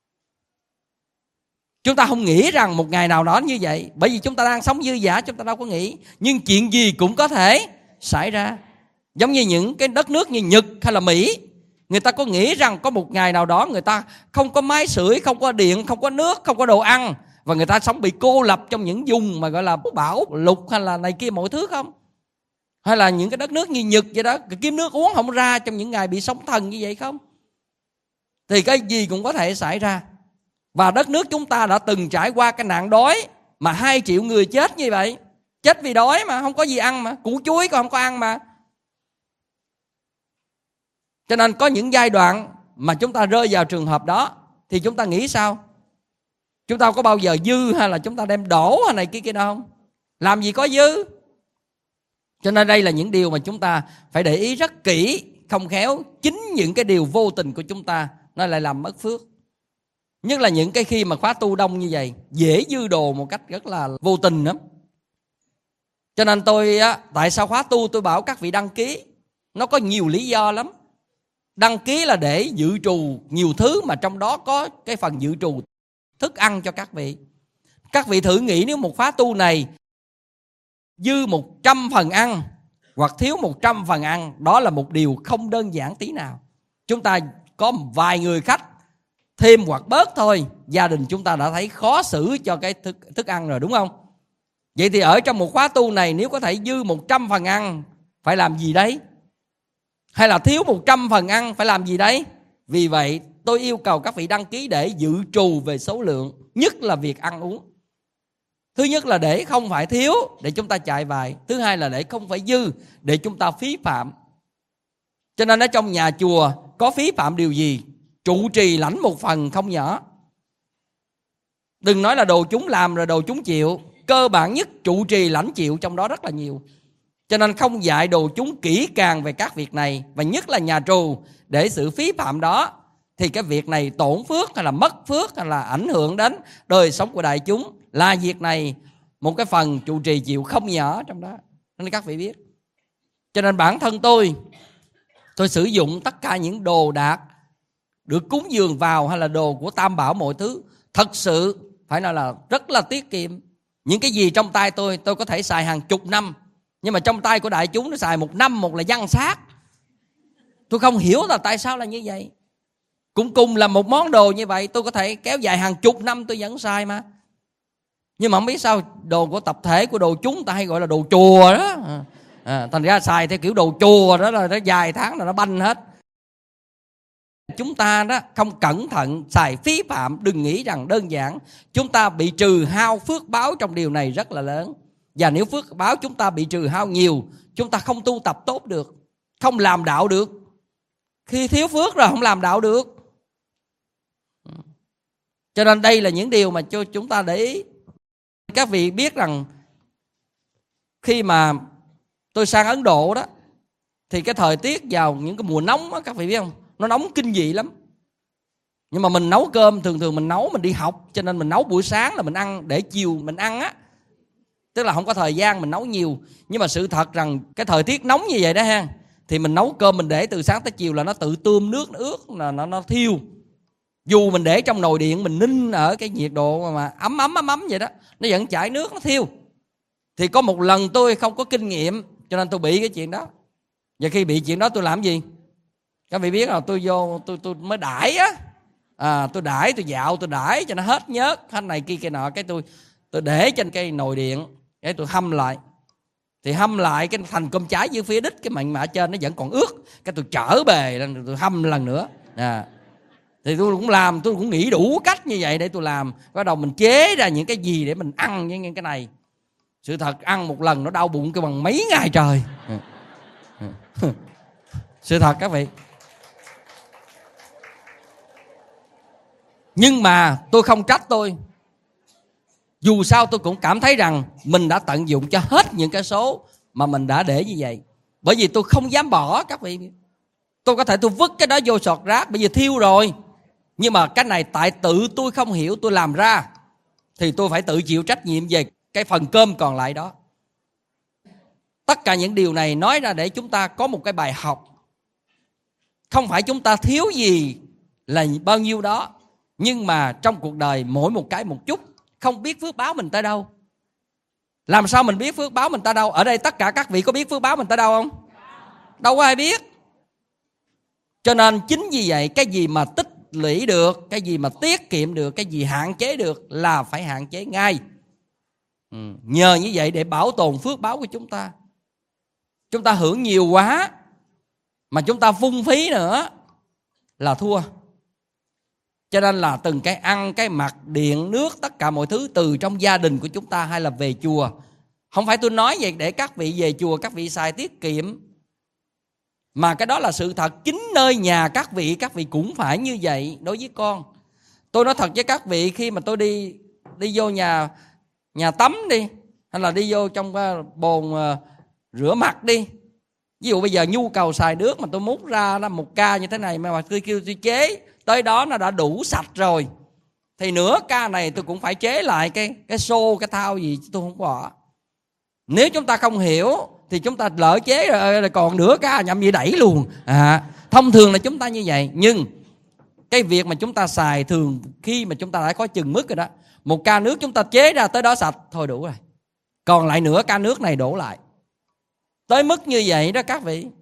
Chúng ta không nghĩ rằng một ngày nào đó như vậy, bởi vì chúng ta đang sống dư dả, chúng ta đâu có nghĩ. Nhưng chuyện gì cũng có thể xảy ra. Giống như những cái đất nước như Nhật hay là Mỹ, người ta có nghĩ rằng có một ngày nào đó người ta không có máy sưởi, không có điện, không có nước, không có đồ ăn, và người ta sống bị cô lập trong những vùng mà gọi là bão lụt hay là này kia mọi thứ không? Hay là những cái đất nước như Nhật vậy đó, kiếm nước uống không ra trong những ngày bị sóng thần như vậy không? Thì cái gì cũng có thể xảy ra. Và đất nước chúng ta đã từng trải qua cái nạn đói mà 2 triệu người chết như vậy. Chết vì đói mà, không có gì ăn mà, củ chuối còn không có ăn mà. Cho nên có những giai đoạn mà chúng ta rơi vào trường hợp đó thì chúng ta nghĩ sao? Chúng ta có bao giờ dư hay là chúng ta đem đổ hay này kia đâu không? Làm gì có dư. Cho nên đây là những điều mà chúng ta phải để ý rất kỹ. Không khéo chính những cái điều vô tình của chúng ta nó lại làm mất phước. Nhất là những cái khi mà khóa tu đông như vậy, dễ dư đồ một cách rất là vô tình lắm. Cho nên tại sao khóa tu tôi bảo các vị đăng ký, nó có nhiều lý do lắm. Đăng ký là để dự trù nhiều thứ, mà trong đó có cái phần dự trù thức ăn cho các vị. Các vị thử nghĩ nếu một khóa tu này dư 100 phần ăn hoặc thiếu 100 phần ăn, đó là một điều không đơn giản tí nào. Chúng ta có vài người khách thêm hoặc bớt thôi, gia đình chúng ta đã thấy khó xử cho cái thức ăn rồi, đúng không? Vậy thì ở trong một khóa tu này, nếu có thể dư 100 phần ăn phải làm gì đấy? Hay là thiếu 100 phần ăn phải làm gì đấy? Vì vậy tôi yêu cầu các vị đăng ký để dự trù về số lượng, nhất là việc ăn uống. Thứ nhất là để không phải thiếu, để chúng ta chạy vài. Thứ hai là để không phải dư, để chúng ta phí phạm. Cho nên ở trong nhà chùa có phí phạm điều gì? Trụ trì lãnh một phần không nhỏ. Đừng nói là đồ chúng làm rồi đồ chúng chịu. Cơ bản nhất trụ trì lãnh chịu trong đó rất là nhiều. Cho nên không dạy đồ chúng kỹ càng về các việc này, và nhất là nhà trù, để sự phí phạm đó thì cái việc này tổn phước hay là mất phước hay là ảnh hưởng đến đời sống của đại chúng, là việc này một cái phần trụ trì chịu không nhỏ trong đó, nên các vị biết. Cho nên bản thân tôi sử dụng tất cả những đồ đạc được cúng dường vào hay là đồ của Tam Bảo mọi thứ, thật sự phải nói là rất là tiết kiệm. Những cái gì trong tay tôi có thể xài hàng chục năm, nhưng mà trong tay của đại chúng nó xài 1 năm một là văng xác. Tôi không hiểu là tại sao là như vậy. Cũng cùng là một món đồ như vậy, tôi có thể kéo dài hàng chục năm tôi vẫn xài mà. Nhưng mà không biết sao đồ của tập thể, của đồ chúng ta hay gọi là đồ chùa đó. Thành ra xài theo kiểu đồ chùa đó là nó vài tháng là nó banh hết. Chúng ta đó không cẩn thận xài phí phạm, đừng nghĩ rằng đơn giản. Chúng ta bị trừ hao phước báo trong điều này rất là lớn. Và nếu phước báo chúng ta bị trừ hao nhiều, chúng ta không tu tập tốt được, không làm đạo được. Khi thiếu phước rồi không làm đạo được. Cho nên đây là những điều mà cho chúng ta để ý. Các vị biết rằng khi mà tôi sang Ấn Độ đó, thì cái thời tiết vào những cái mùa nóng đó, các vị biết không? Nó nóng kinh dị lắm. Nhưng mà mình nấu cơm, thường mình nấu mình đi học, cho nên mình nấu buổi sáng là mình ăn, để chiều mình ăn á, tức là không có thời gian mình nấu nhiều. Nhưng mà sự thật rằng cái thời tiết nóng như vậy đó ha, thì mình nấu cơm mình để từ sáng tới chiều là nó tự tươm nước, nó ướt, nó thiêu. Dù mình để trong nồi điện mình ninh ở cái nhiệt độ mà ấm vậy đó, nó vẫn chảy nước, nó thiêu. Thì có một lần tôi không có kinh nghiệm cho nên tôi bị cái chuyện đó. Và khi bị chuyện đó tôi làm gì? Các vị biết là tôi vô tôi mới đãi á. Tôi đãi, tôi dạo, tôi đãi cho nó hết nhớt, hết này kia kia nọ. Cái tôi để trên cái nồi điện, cái tôi hâm lại. Thì hâm lại cái thành cơm cháy dưới phía đít, cái mặn mà ở trên nó vẫn còn ướt. Cái tôi trở bề lên, tôi hâm lần nữa. Thì tôi cũng làm, tôi cũng nghĩ đủ cách như vậy để tôi làm. Bắt đầu mình chế ra những cái gì để mình ăn những cái này. Sự thật ăn một lần nó đau bụng cái bằng mấy ngày trời. Sự thật các vị. Nhưng mà tôi không trách tôi. Dù sao tôi cũng cảm thấy rằng mình đã tận dụng cho hết những cái số mà mình đã để như vậy. Bởi vì tôi không dám bỏ các vị. Tôi có thể tôi vứt cái đó vô sọt rác, bây giờ thiêu rồi. Nhưng mà cái này tại tự tôi không hiểu, tôi làm ra thì tôi phải tự chịu trách nhiệm về cái phần cơm còn lại đó. Tất cả những điều này nói ra để chúng ta có một cái bài học. Không phải chúng ta thiếu gì là bao nhiêu đó, nhưng mà trong cuộc đời mỗi một cái một chút, không biết phước báo mình tới đâu. Làm sao mình biết phước báo mình tới đâu? Ở đây tất cả các vị có biết phước báo mình tới đâu không? Đâu có ai biết. Cho nên chính vì vậy, cái gì mà tích lũy được, cái gì mà tiết kiệm được, cái gì hạn chế được là phải hạn chế ngay. Nhờ như vậy để bảo tồn phước báo của chúng ta. Chúng ta hưởng nhiều quá mà chúng ta phung phí nữa là thua. Cho nên là từng cái ăn, cái mặc, điện, nước, tất cả mọi thứ từ trong gia đình của chúng ta hay là về chùa. Không phải tôi nói vậy để các vị về chùa các vị xài tiết kiệm, mà cái đó là sự thật. Chính nơi nhà các vị cũng phải như vậy đối với con. Tôi nói thật với các vị, khi mà tôi đi vô nhà tắm đi, hay là đi vô trong cái bồn rửa mặt đi. Ví dụ bây giờ nhu cầu xài nước mà tôi múc ra một ca như thế này mà tôi kêu tôi chế tới đó nó đã đủ sạch rồi, thì nửa ca này tôi cũng phải chế lại cái xô, cái thau gì tôi không bỏ. Nếu chúng ta không hiểu thì chúng ta lỡ chế rồi còn nửa ca nhậm gì đẩy luôn. Thông thường là chúng ta như vậy. Nhưng cái việc mà chúng ta xài thường khi mà chúng ta đã có chừng mức rồi đó, một ca nước chúng ta chế ra tới đó sạch thôi đủ rồi, còn lại nửa ca nước này đổ lại. Tới mức như vậy đó các vị.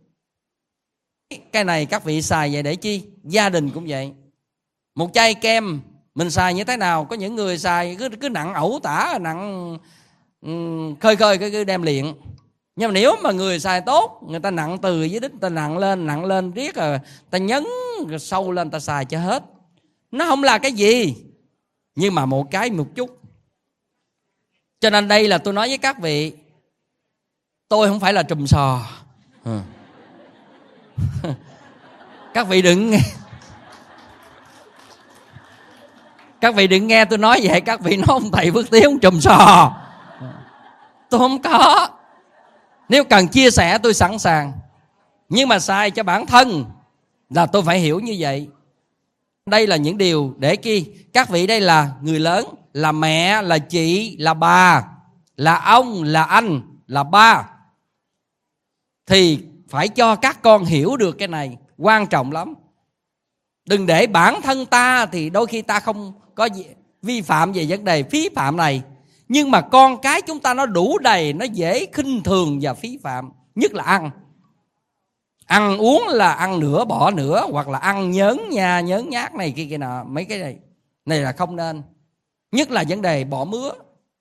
Cái này các vị xài vậy để chi? Gia đình cũng vậy. Một chai kem mình xài như thế nào? Có những người xài cứ nặng ẩu tả, nặng khơi cứ đem liền. Nhưng mà nếu mà người xài tốt, người ta nặng từ dưới đích, người ta nặng lên riết rồi ta nhấn rồi sâu lên, ta xài cho hết. Nó không là cái gì, nhưng mà một chút. Cho nên đây là tôi nói với các vị, tôi không phải là trùm sò. Các vị đừng nghe. Các vị đừng nghe tôi nói vậy, các vị nói ông thầy Phước Tiến ông trùm sò. Tôi không có. Nếu cần chia sẻ tôi sẵn sàng, nhưng mà xài cho bản thân là tôi phải hiểu như vậy. Đây là những điều để chi? Các vị đây là người lớn, là mẹ, là chị, là bà, là ông, là anh, là ba, thì phải cho các con hiểu được cái này, quan trọng lắm. Đừng để bản thân ta thì đôi khi ta không có vi phạm về vấn đề phí phạm này, nhưng mà con cái chúng ta nó đủ đầy, nó dễ khinh thường và phí phạm. Nhất là ăn uống là ăn nửa bỏ nửa, hoặc là ăn nhớn nhát này kia nọ. Mấy cái này là không nên. Nhất là vấn đề bỏ mứa.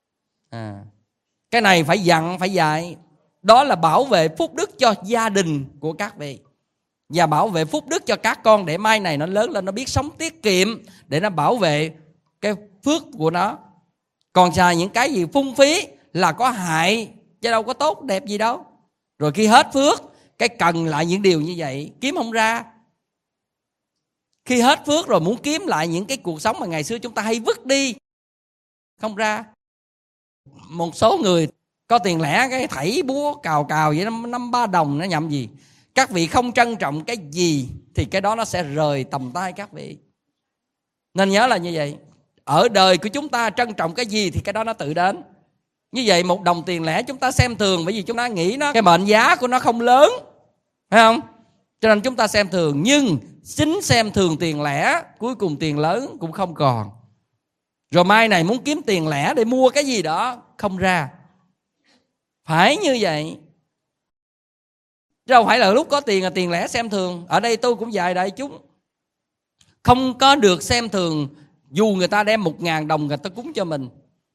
Cái này phải dặn, phải dạy. Đó là bảo vệ phúc đức cho gia đình của các vị, và bảo vệ phúc đức cho các con, để mai này nó lớn lên nó biết sống tiết kiệm, để nó bảo vệ cái phước của nó. Còn xài những cái gì phung phí là có hại, chứ đâu có tốt đẹp gì đâu. Rồi khi hết phước, cái cần lại những điều như vậy kiếm không ra. Khi hết phước rồi muốn kiếm lại những cái cuộc sống mà ngày xưa chúng ta hay vứt đi, không ra. Một số người có tiền lẻ cái thảy búa cào vậy, 5-3 đồng nó nhậm gì. Các vị không trân trọng cái gì thì cái đó nó sẽ rời tầm tay các vị. Nên nhớ là như vậy. Ở đời của chúng ta trân trọng cái gì thì cái đó nó tự đến. Như vậy 1 đồng tiền lẻ chúng ta xem thường, bởi vì chúng ta nghĩ cái mệnh giá của nó không lớn, phải không? Cho nên chúng ta xem thường. Nhưng chính xem thường tiền lẻ, cuối cùng tiền lớn cũng không còn. Rồi mai này muốn kiếm tiền lẻ để mua cái gì đó không ra. Phải như vậy. Chứ đâu phải là lúc có tiền là tiền lẻ xem thường. Ở đây tôi cũng dạy đại chúng, không có được xem thường dù người ta đem 1.000 đồng người ta cúng cho mình.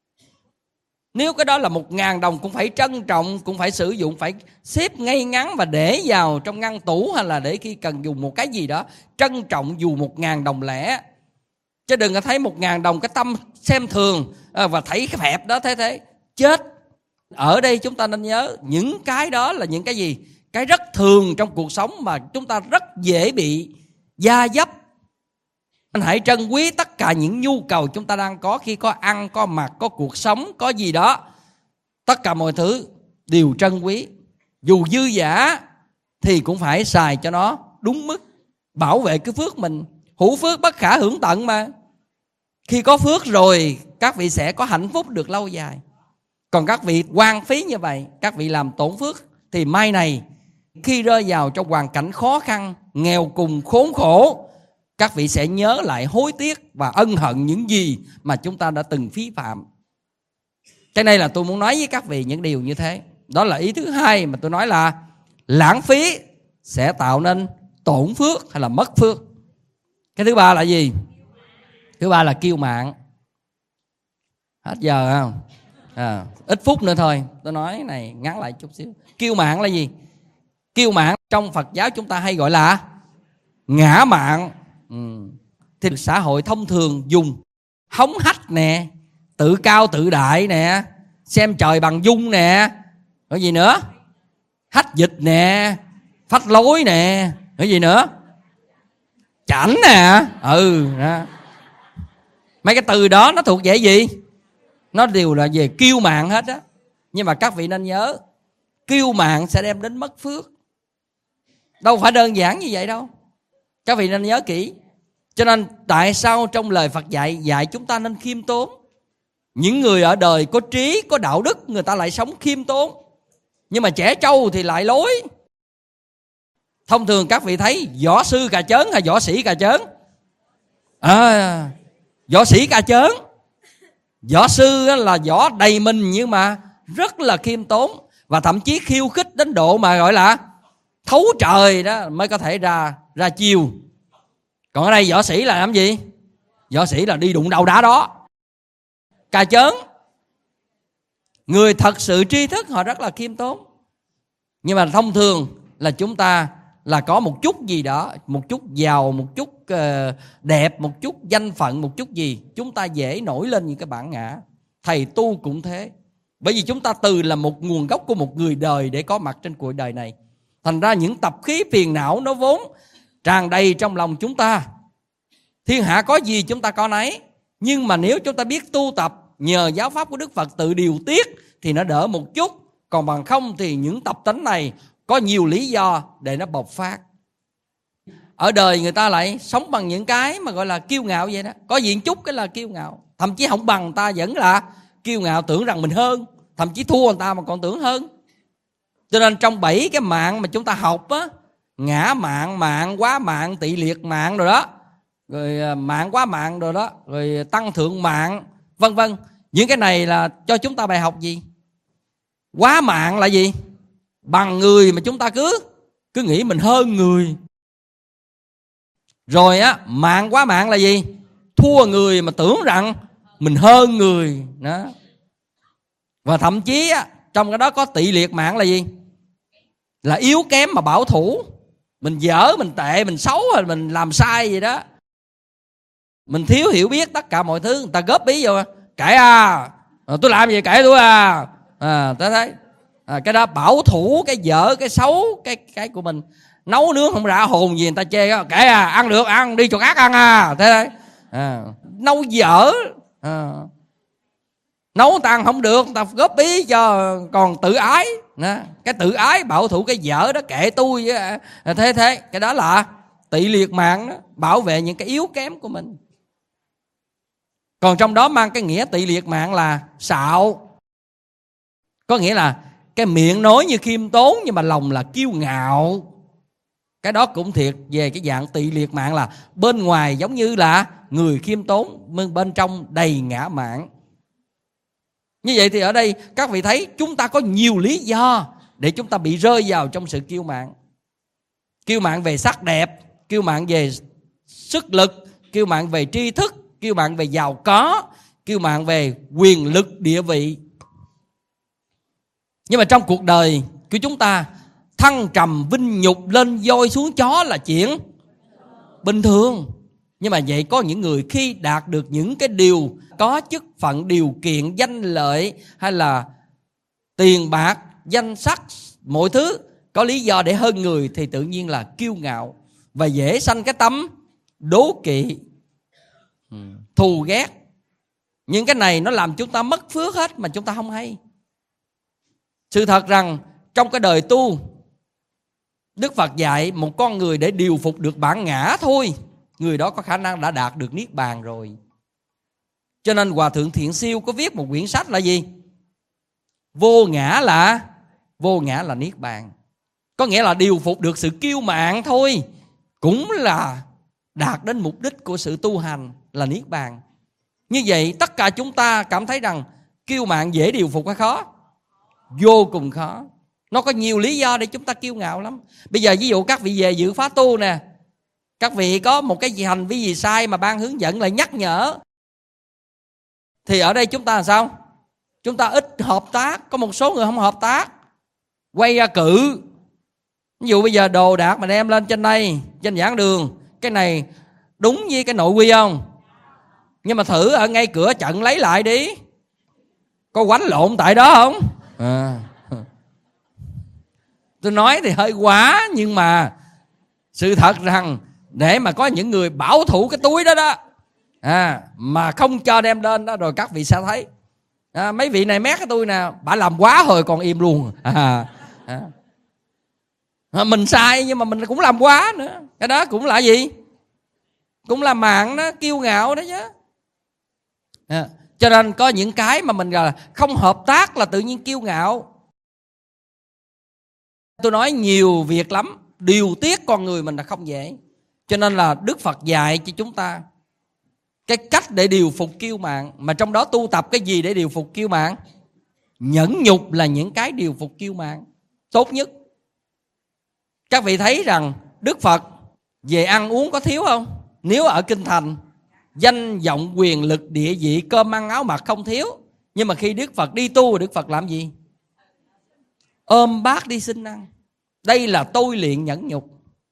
Nếu cái đó là 1.000 đồng cũng phải trân trọng, cũng phải sử dụng, phải xếp ngay ngắn và để vào trong ngăn tủ, hay là để khi cần dùng một cái gì đó trân trọng dù 1.000 đồng lẻ. Chứ đừng có thấy 1.000 đồng cái tâm xem thường và thấy cái phẹp đó thế chết. Ở đây chúng ta nên nhớ những cái đó là những cái gì? Cái rất thường trong cuộc sống mà chúng ta rất dễ bị gia dấp. Anh hãy trân quý tất cả những nhu cầu chúng ta đang có. Khi có ăn, có mặc, có cuộc sống, có gì đó, tất cả mọi thứ đều trân quý. Dù dư dả thì cũng phải xài cho nó đúng mức, bảo vệ cái phước mình. Hữu phước bất khả hưởng tận mà. Khi có phước rồi các vị sẽ có hạnh phúc được lâu dài. Còn các vị hoang phí như vậy, các vị làm tổn phước, thì mai này khi rơi vào trong hoàn cảnh khó khăn, nghèo cùng, khốn khổ, các vị sẽ nhớ lại, hối tiếc và ân hận những gì mà chúng ta đã từng phí phạm. Cái này là tôi muốn nói với các vị những điều như thế. Đó là ý thứ hai mà tôi nói là lãng phí sẽ tạo nên tổn phước hay là mất phước. Cái thứ ba là gì? Thứ ba là kiêu mạn. Hết giờ không? Ít phút nữa thôi, tôi nói này ngắn lại chút xíu. Kiêu mạn là gì? Kiêu mạn trong Phật giáo chúng ta hay gọi là ngã mạn. Thì xã hội thông thường dùng hống hách nè, tự cao tự đại nè, xem trời bằng dung nè, có gì nữa? Hách dịch nè, phách lối nè, có gì nữa? Chảnh nè. Đó. Mấy cái từ đó nó thuộc về gì? Nó đều là về kiêu mạn hết á. Nhưng mà các vị nên nhớ, kiêu mạn sẽ đem đến mất phước. Đâu phải đơn giản như vậy đâu. Các vị nên nhớ kỹ. Cho nên tại sao trong lời Phật dạy chúng ta nên khiêm tốn. Những người ở đời có trí, có đạo đức, người ta lại sống khiêm tốn. Nhưng mà trẻ trâu thì lại lối. Thông thường các vị thấy võ sư cà chớn hay võ sĩ cà chớn? Võ sĩ cà chớn. Võ sư là võ đầy mình nhưng mà rất là khiêm tốn. Và thậm chí khiêu khích đến độ mà gọi là thấu trời đó mới có thể ra chiêu. Còn ở đây võ sĩ là làm gì? Võ sĩ là đi đụng đầu đá đó. Cà chớn, người thật sự tri thức họ rất là khiêm tốn. Nhưng mà thông thường là chúng ta là có một chút gì đó, một chút giàu, một chút đẹp, một chút danh phận, một chút gì, chúng ta dễ nổi lên những cái bản ngã. Thầy tu cũng thế. Bởi vì chúng ta từ là một nguồn gốc của một người đời để có mặt trên cuộc đời này. Thành ra những tập khí phiền não nó vốn tràn đầy trong lòng chúng ta. Thiên hạ có gì chúng ta có nấy. Nhưng mà nếu chúng ta biết tu tập nhờ giáo pháp của Đức Phật tự điều tiết thì nó đỡ một chút. Còn bằng không thì những tập tính này có nhiều lý do để nó bộc phát. Ở đời người ta lại sống bằng những cái mà gọi là kiêu ngạo vậy đó. Có gì chút cái là kiêu ngạo. Thậm chí không bằng người ta vẫn là kiêu ngạo, tưởng rằng mình hơn. Thậm chí thua người ta mà còn tưởng hơn. Cho nên trong 7 cái mạng mà chúng ta học á, ngã mạng, mạng quá mạng, tị liệt mạng rồi đó, rồi mạng quá mạng rồi đó, rồi tăng thượng mạng, vân vân. Những cái này là cho chúng ta bài học gì? Quá mạng là gì? Bằng người mà chúng ta cứ nghĩ mình hơn người. Rồi á, mạng quá mạng là gì? Thua người mà tưởng rằng mình hơn người đó. Và thậm chí á, trong cái đó có tị liệt mạng là gì? Là yếu kém mà bảo thủ. Mình dở, mình tệ, mình xấu, mình làm sai gì đó. Mình thiếu hiểu biết tất cả mọi thứ. Người ta góp ý vô, kệ tôi làm gì kệ tôi tới thấy. Cái đó bảo thủ, cái dở, cái xấu, cái của mình. Nấu nướng không ra hồn gì người ta chê đó. Kệ ăn được ăn, đi chỗ khác ăn thế đấy. Nấu dở, nấu ta ăn không được, người ta góp ý cho. Còn tự ái đó. Cái tự ái bảo thủ cái dở đó, kệ tôi thế. Cái đó là tị liệt mạng đó, bảo vệ những cái yếu kém của mình. Còn trong đó mang cái nghĩa tị liệt mạng là xạo. Có nghĩa là cái miệng nói như khiêm tốn nhưng mà lòng là kiêu ngạo. Cái đó cũng thiệt về cái dạng tỵ liệt mạng, là bên ngoài giống như là người khiêm tốn, bên trong đầy ngã mạn. Như vậy thì ở đây các vị thấy chúng ta có nhiều lý do để chúng ta bị rơi vào trong sự kiêu mạn. Kiêu mạn về sắc đẹp, kiêu mạn về sức lực, kiêu mạn về tri thức, kiêu mạn về giàu có, kiêu mạn về quyền lực địa vị. Nhưng mà trong cuộc đời của chúng ta, thăng trầm vinh nhục, lên voi xuống chó là chuyện bình thường. Nhưng mà vậy có những người khi đạt được những cái điều có chức phận, điều kiện, danh lợi hay là tiền bạc, danh sắc, mọi thứ có lý do để hơn người thì tự nhiên là kiêu ngạo và dễ sanh cái tâm đố kỵ, thù ghét. Những cái này nó làm chúng ta mất phước hết mà chúng ta không hay. Sự thật rằng trong cái đời tu, Đức Phật dạy một con người để điều phục được bản ngã thôi, người đó có khả năng đã đạt được Niết Bàn rồi. Cho nên Hòa Thượng Thiện Siêu có viết một quyển sách là gì? Vô ngã là Niết Bàn. Có nghĩa là điều phục được sự kiêu mạn thôi cũng là đạt đến mục đích của sự tu hành là Niết Bàn. Như vậy tất cả chúng ta cảm thấy rằng kiêu mạn dễ điều phục hay khó? Vô cùng khó. Nó có nhiều lý do để chúng ta kiêu ngạo lắm. Bây giờ ví dụ các vị về dự khóa tu nè, các vị có một cái gì hành vi gì sai mà ban hướng dẫn lại nhắc nhở, thì ở đây chúng ta làm sao? Chúng ta ít hợp tác. Có một số người không hợp tác, quay ra cự. Ví dụ bây giờ đồ đạc mà đem lên trên đây, trên giảng đường, cái này đúng với cái nội quy không? Nhưng mà thử ở ngay cửa trận lấy lại đi, có quánh lộn tại đó không? Tôi nói thì hơi quá, nhưng mà sự thật rằng để mà có những người bảo thủ cái túi đó đó, mà không cho đem lên đó, rồi các vị sẽ thấy mấy vị này mét cái tôi nè, bà làm quá rồi còn im luôn. Mình sai nhưng mà mình cũng làm quá nữa. Cái đó cũng là gì? Cũng là mạng đó, kiêu ngạo đó chứ. Cho nên có những cái mà mình là không hợp tác là tự nhiên kiêu ngạo. Tôi nói nhiều việc lắm, điều tiết con người mình là không dễ. Cho nên là Đức Phật dạy cho chúng ta cái cách để điều phục kiêu mạn. Mà trong đó tu tập cái gì để điều phục kiêu mạn? Nhẫn nhục là những cái điều phục kiêu mạn tốt nhất. Các vị thấy rằng Đức Phật về ăn uống có thiếu không? Nếu ở kinh thành, danh vọng quyền lực địa vị, cơm ăn áo mặc không thiếu. Nhưng mà khi Đức Phật đi tu, Đức Phật làm gì? Ôm bát đi xin ăn. Đây là tôi luyện nhẫn nhục.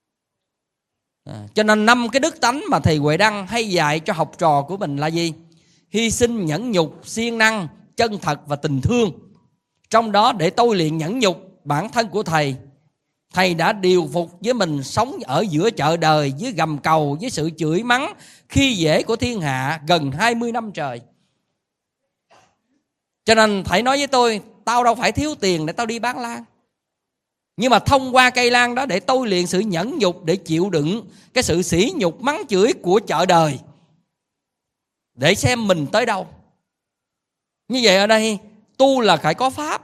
Cho nên 5 cái đức tánh mà thầy Huệ Đăng hay dạy cho học trò của mình là gì? Hy sinh, nhẫn nhục, siêng năng, chân thật và tình thương. Trong đó để tôi luyện nhẫn nhục, bản thân của thầy, thầy đã điều phục với mình sống ở giữa chợ đời, với gầm cầu, với sự chửi mắng, khi dễ của thiên hạ gần 20 năm trời. Cho nên thầy nói với tôi, tao đâu phải thiếu tiền để tao đi bán lan. Nhưng mà thông qua cây lan đó để tôi luyện sự nhẫn nhục, để chịu đựng cái sự sỉ nhục mắng chửi của chợ đời, để xem mình tới đâu. Như vậy ở đây tu là phải có pháp.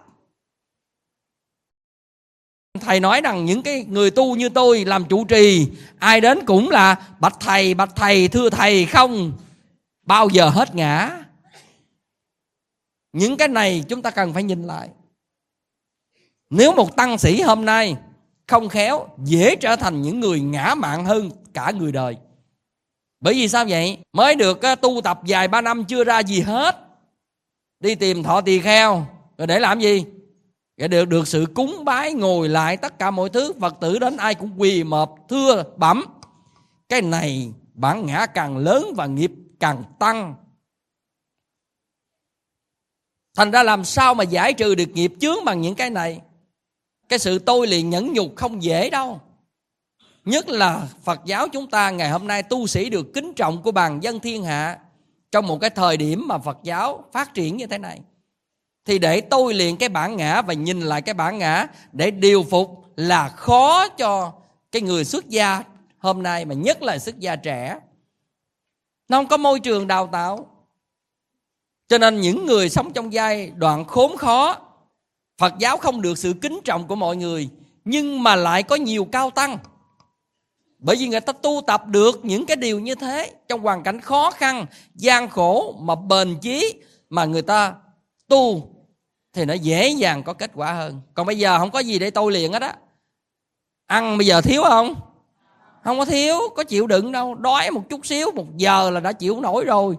Thầy nói rằng những cái người tu như tôi làm trụ trì, ai đến cũng là bạch thầy, thưa thầy, không bao giờ hết ngã. Những cái này chúng ta cần phải nhìn lại. Nếu một tăng sĩ hôm nay không khéo, dễ trở thành những người ngã mạn hơn cả người đời. Bởi vì sao vậy? Mới được tu tập vài 3 năm chưa ra gì hết, đi tìm thọ tỳ kheo, rồi để làm gì? Để được sự cúng bái, ngồi lại tất cả mọi thứ, Phật tử đến ai cũng quỳ mọp thưa bẩm. Cái này bản ngã càng lớn và nghiệp càng tăng. Thành ra làm sao mà giải trừ được nghiệp chướng bằng những cái này? Cái sự tôi luyện nhẫn nhục không dễ đâu. Nhất là Phật giáo chúng ta ngày hôm nay tu sĩ được kính trọng của bàn dân thiên hạ, trong một cái thời điểm mà Phật giáo phát triển như thế này, thì để tôi luyện cái bản ngã và nhìn lại cái bản ngã để điều phục là khó cho cái người xuất gia hôm nay, mà nhất là xuất gia trẻ. Nó không có môi trường đào tạo. Cho nên những người sống trong giai đoạn khốn khó Phật giáo không được sự kính trọng của mọi người, nhưng mà lại có nhiều cao tăng. Bởi vì người ta tu tập được những cái điều như thế, trong hoàn cảnh khó khăn, gian khổ mà bền chí, mà người ta tu thì nó dễ dàng có kết quả hơn. Còn bây giờ không có gì để tôi liền hết á. Ăn bây giờ thiếu không? Không có thiếu, có chịu đựng đâu. Đói một chút xíu, 1 giờ là đã chịu nổi rồi.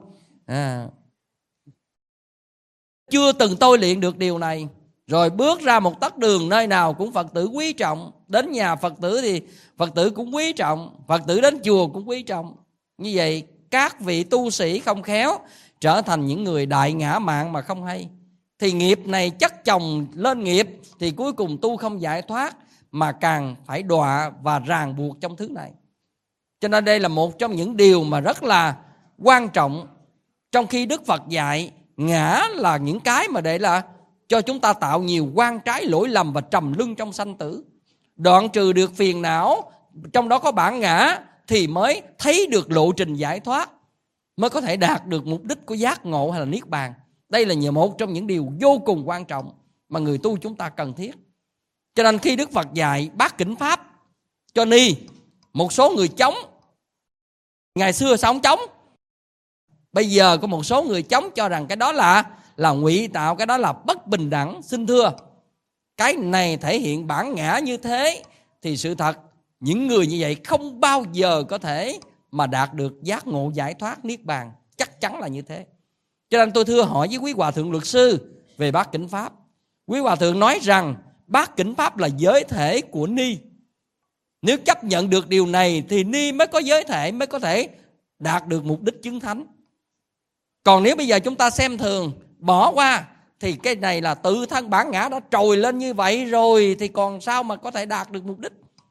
Chưa từng tôi luyện được điều này, rồi bước ra một tấc đường, nơi nào cũng Phật tử quý trọng. Đến nhà Phật tử thì Phật tử cũng quý trọng, Phật tử đến chùa cũng quý trọng. Như vậy các vị tu sĩ không khéo trở thành những người đại ngã mạn mà không hay. Thì nghiệp này chất chồng lên nghiệp, thì cuối cùng tu không giải thoát, mà càng phải đọa và ràng buộc trong thứ này. Cho nên đây là một trong những điều mà rất là quan trọng. Trong khi Đức Phật dạy ngã là những cái mà để là cho chúng ta tạo nhiều oan trái lỗi lầm và trầm luân trong sanh tử. Đoạn trừ được phiền não, trong đó có bản ngã, thì mới thấy được lộ trình giải thoát, mới có thể đạt được mục đích của giác ngộ hay là niết bàn. Đây là một trong những điều vô cùng quan trọng mà người tu chúng ta cần thiết. Cho nên khi Đức Phật dạy bát kỉnh pháp cho ni, một số người chống. Ngày xưa sao không chống? Bây giờ có một số người chống cho rằng cái đó là ngụy tạo, cái đó là bất bình đẳng. Xin thưa, cái này thể hiện bản ngã như thế, thì sự thật những người như vậy không bao giờ có thể mà đạt được giác ngộ giải thoát niết bàn. Chắc chắn là như thế. Cho nên tôi thưa hỏi với quý hòa thượng luật sư về bát kỉnh pháp. Quý hòa thượng nói rằng bát kỉnh pháp là giới thể của ni. Nếu chấp nhận được điều này thì ni mới có giới thể, mới có thể đạt được mục đích chứng thánh. Còn nếu bây giờ chúng ta xem thường, bỏ qua, thì cái này là tự thân bản ngã đã trồi lên như vậy rồi, thì còn sao mà có thể đạt được mục đích.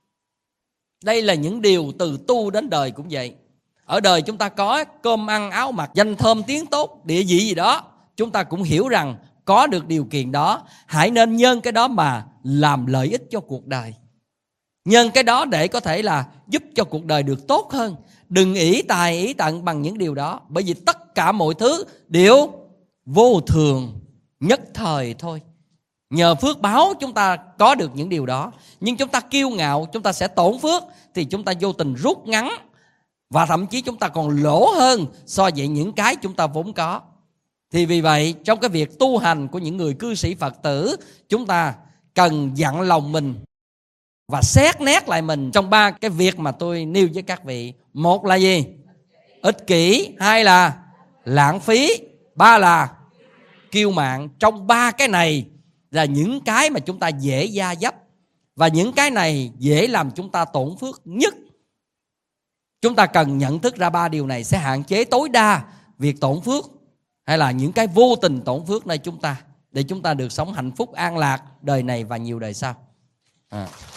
Đây là những điều từ tu đến đời cũng vậy. Ở đời chúng ta có cơm ăn áo mặc, danh thơm tiếng tốt, địa vị gì đó, chúng ta cũng hiểu rằng có được điều kiện đó, hãy nên nhân cái đó mà làm lợi ích cho cuộc đời. Nhân cái đó để có thể là giúp cho cuộc đời được tốt hơn. Đừng ỷ tài ỷ tận bằng những điều đó, bởi vì tất cả mọi thứ đều vô thường, nhất thời thôi. Nhờ phước báo chúng ta có được những điều đó. Nhưng chúng ta kiêu ngạo, chúng ta sẽ tổn phước, thì chúng ta vô tình rút ngắn, và thậm chí chúng ta còn lỗ hơn so với những cái chúng ta vốn có. Thì vì vậy trong cái việc tu hành của những người cư sĩ Phật tử, chúng ta cần dặn lòng mình và xét nét lại mình trong 3 cái việc mà tôi nêu với các vị. Một là gì? Ích kỷ. 2 là lãng phí. 3 là kiêu mạn. Trong 3 cái này là những cái mà chúng ta dễ gia dấp, và những cái này dễ làm chúng ta tổn phước nhất. Chúng ta cần nhận thức ra 3 điều này sẽ hạn chế tối đa việc tổn phước, hay là những cái vô tình tổn phước nơi chúng ta, để chúng ta được sống hạnh phúc an lạc đời này và nhiều đời sau.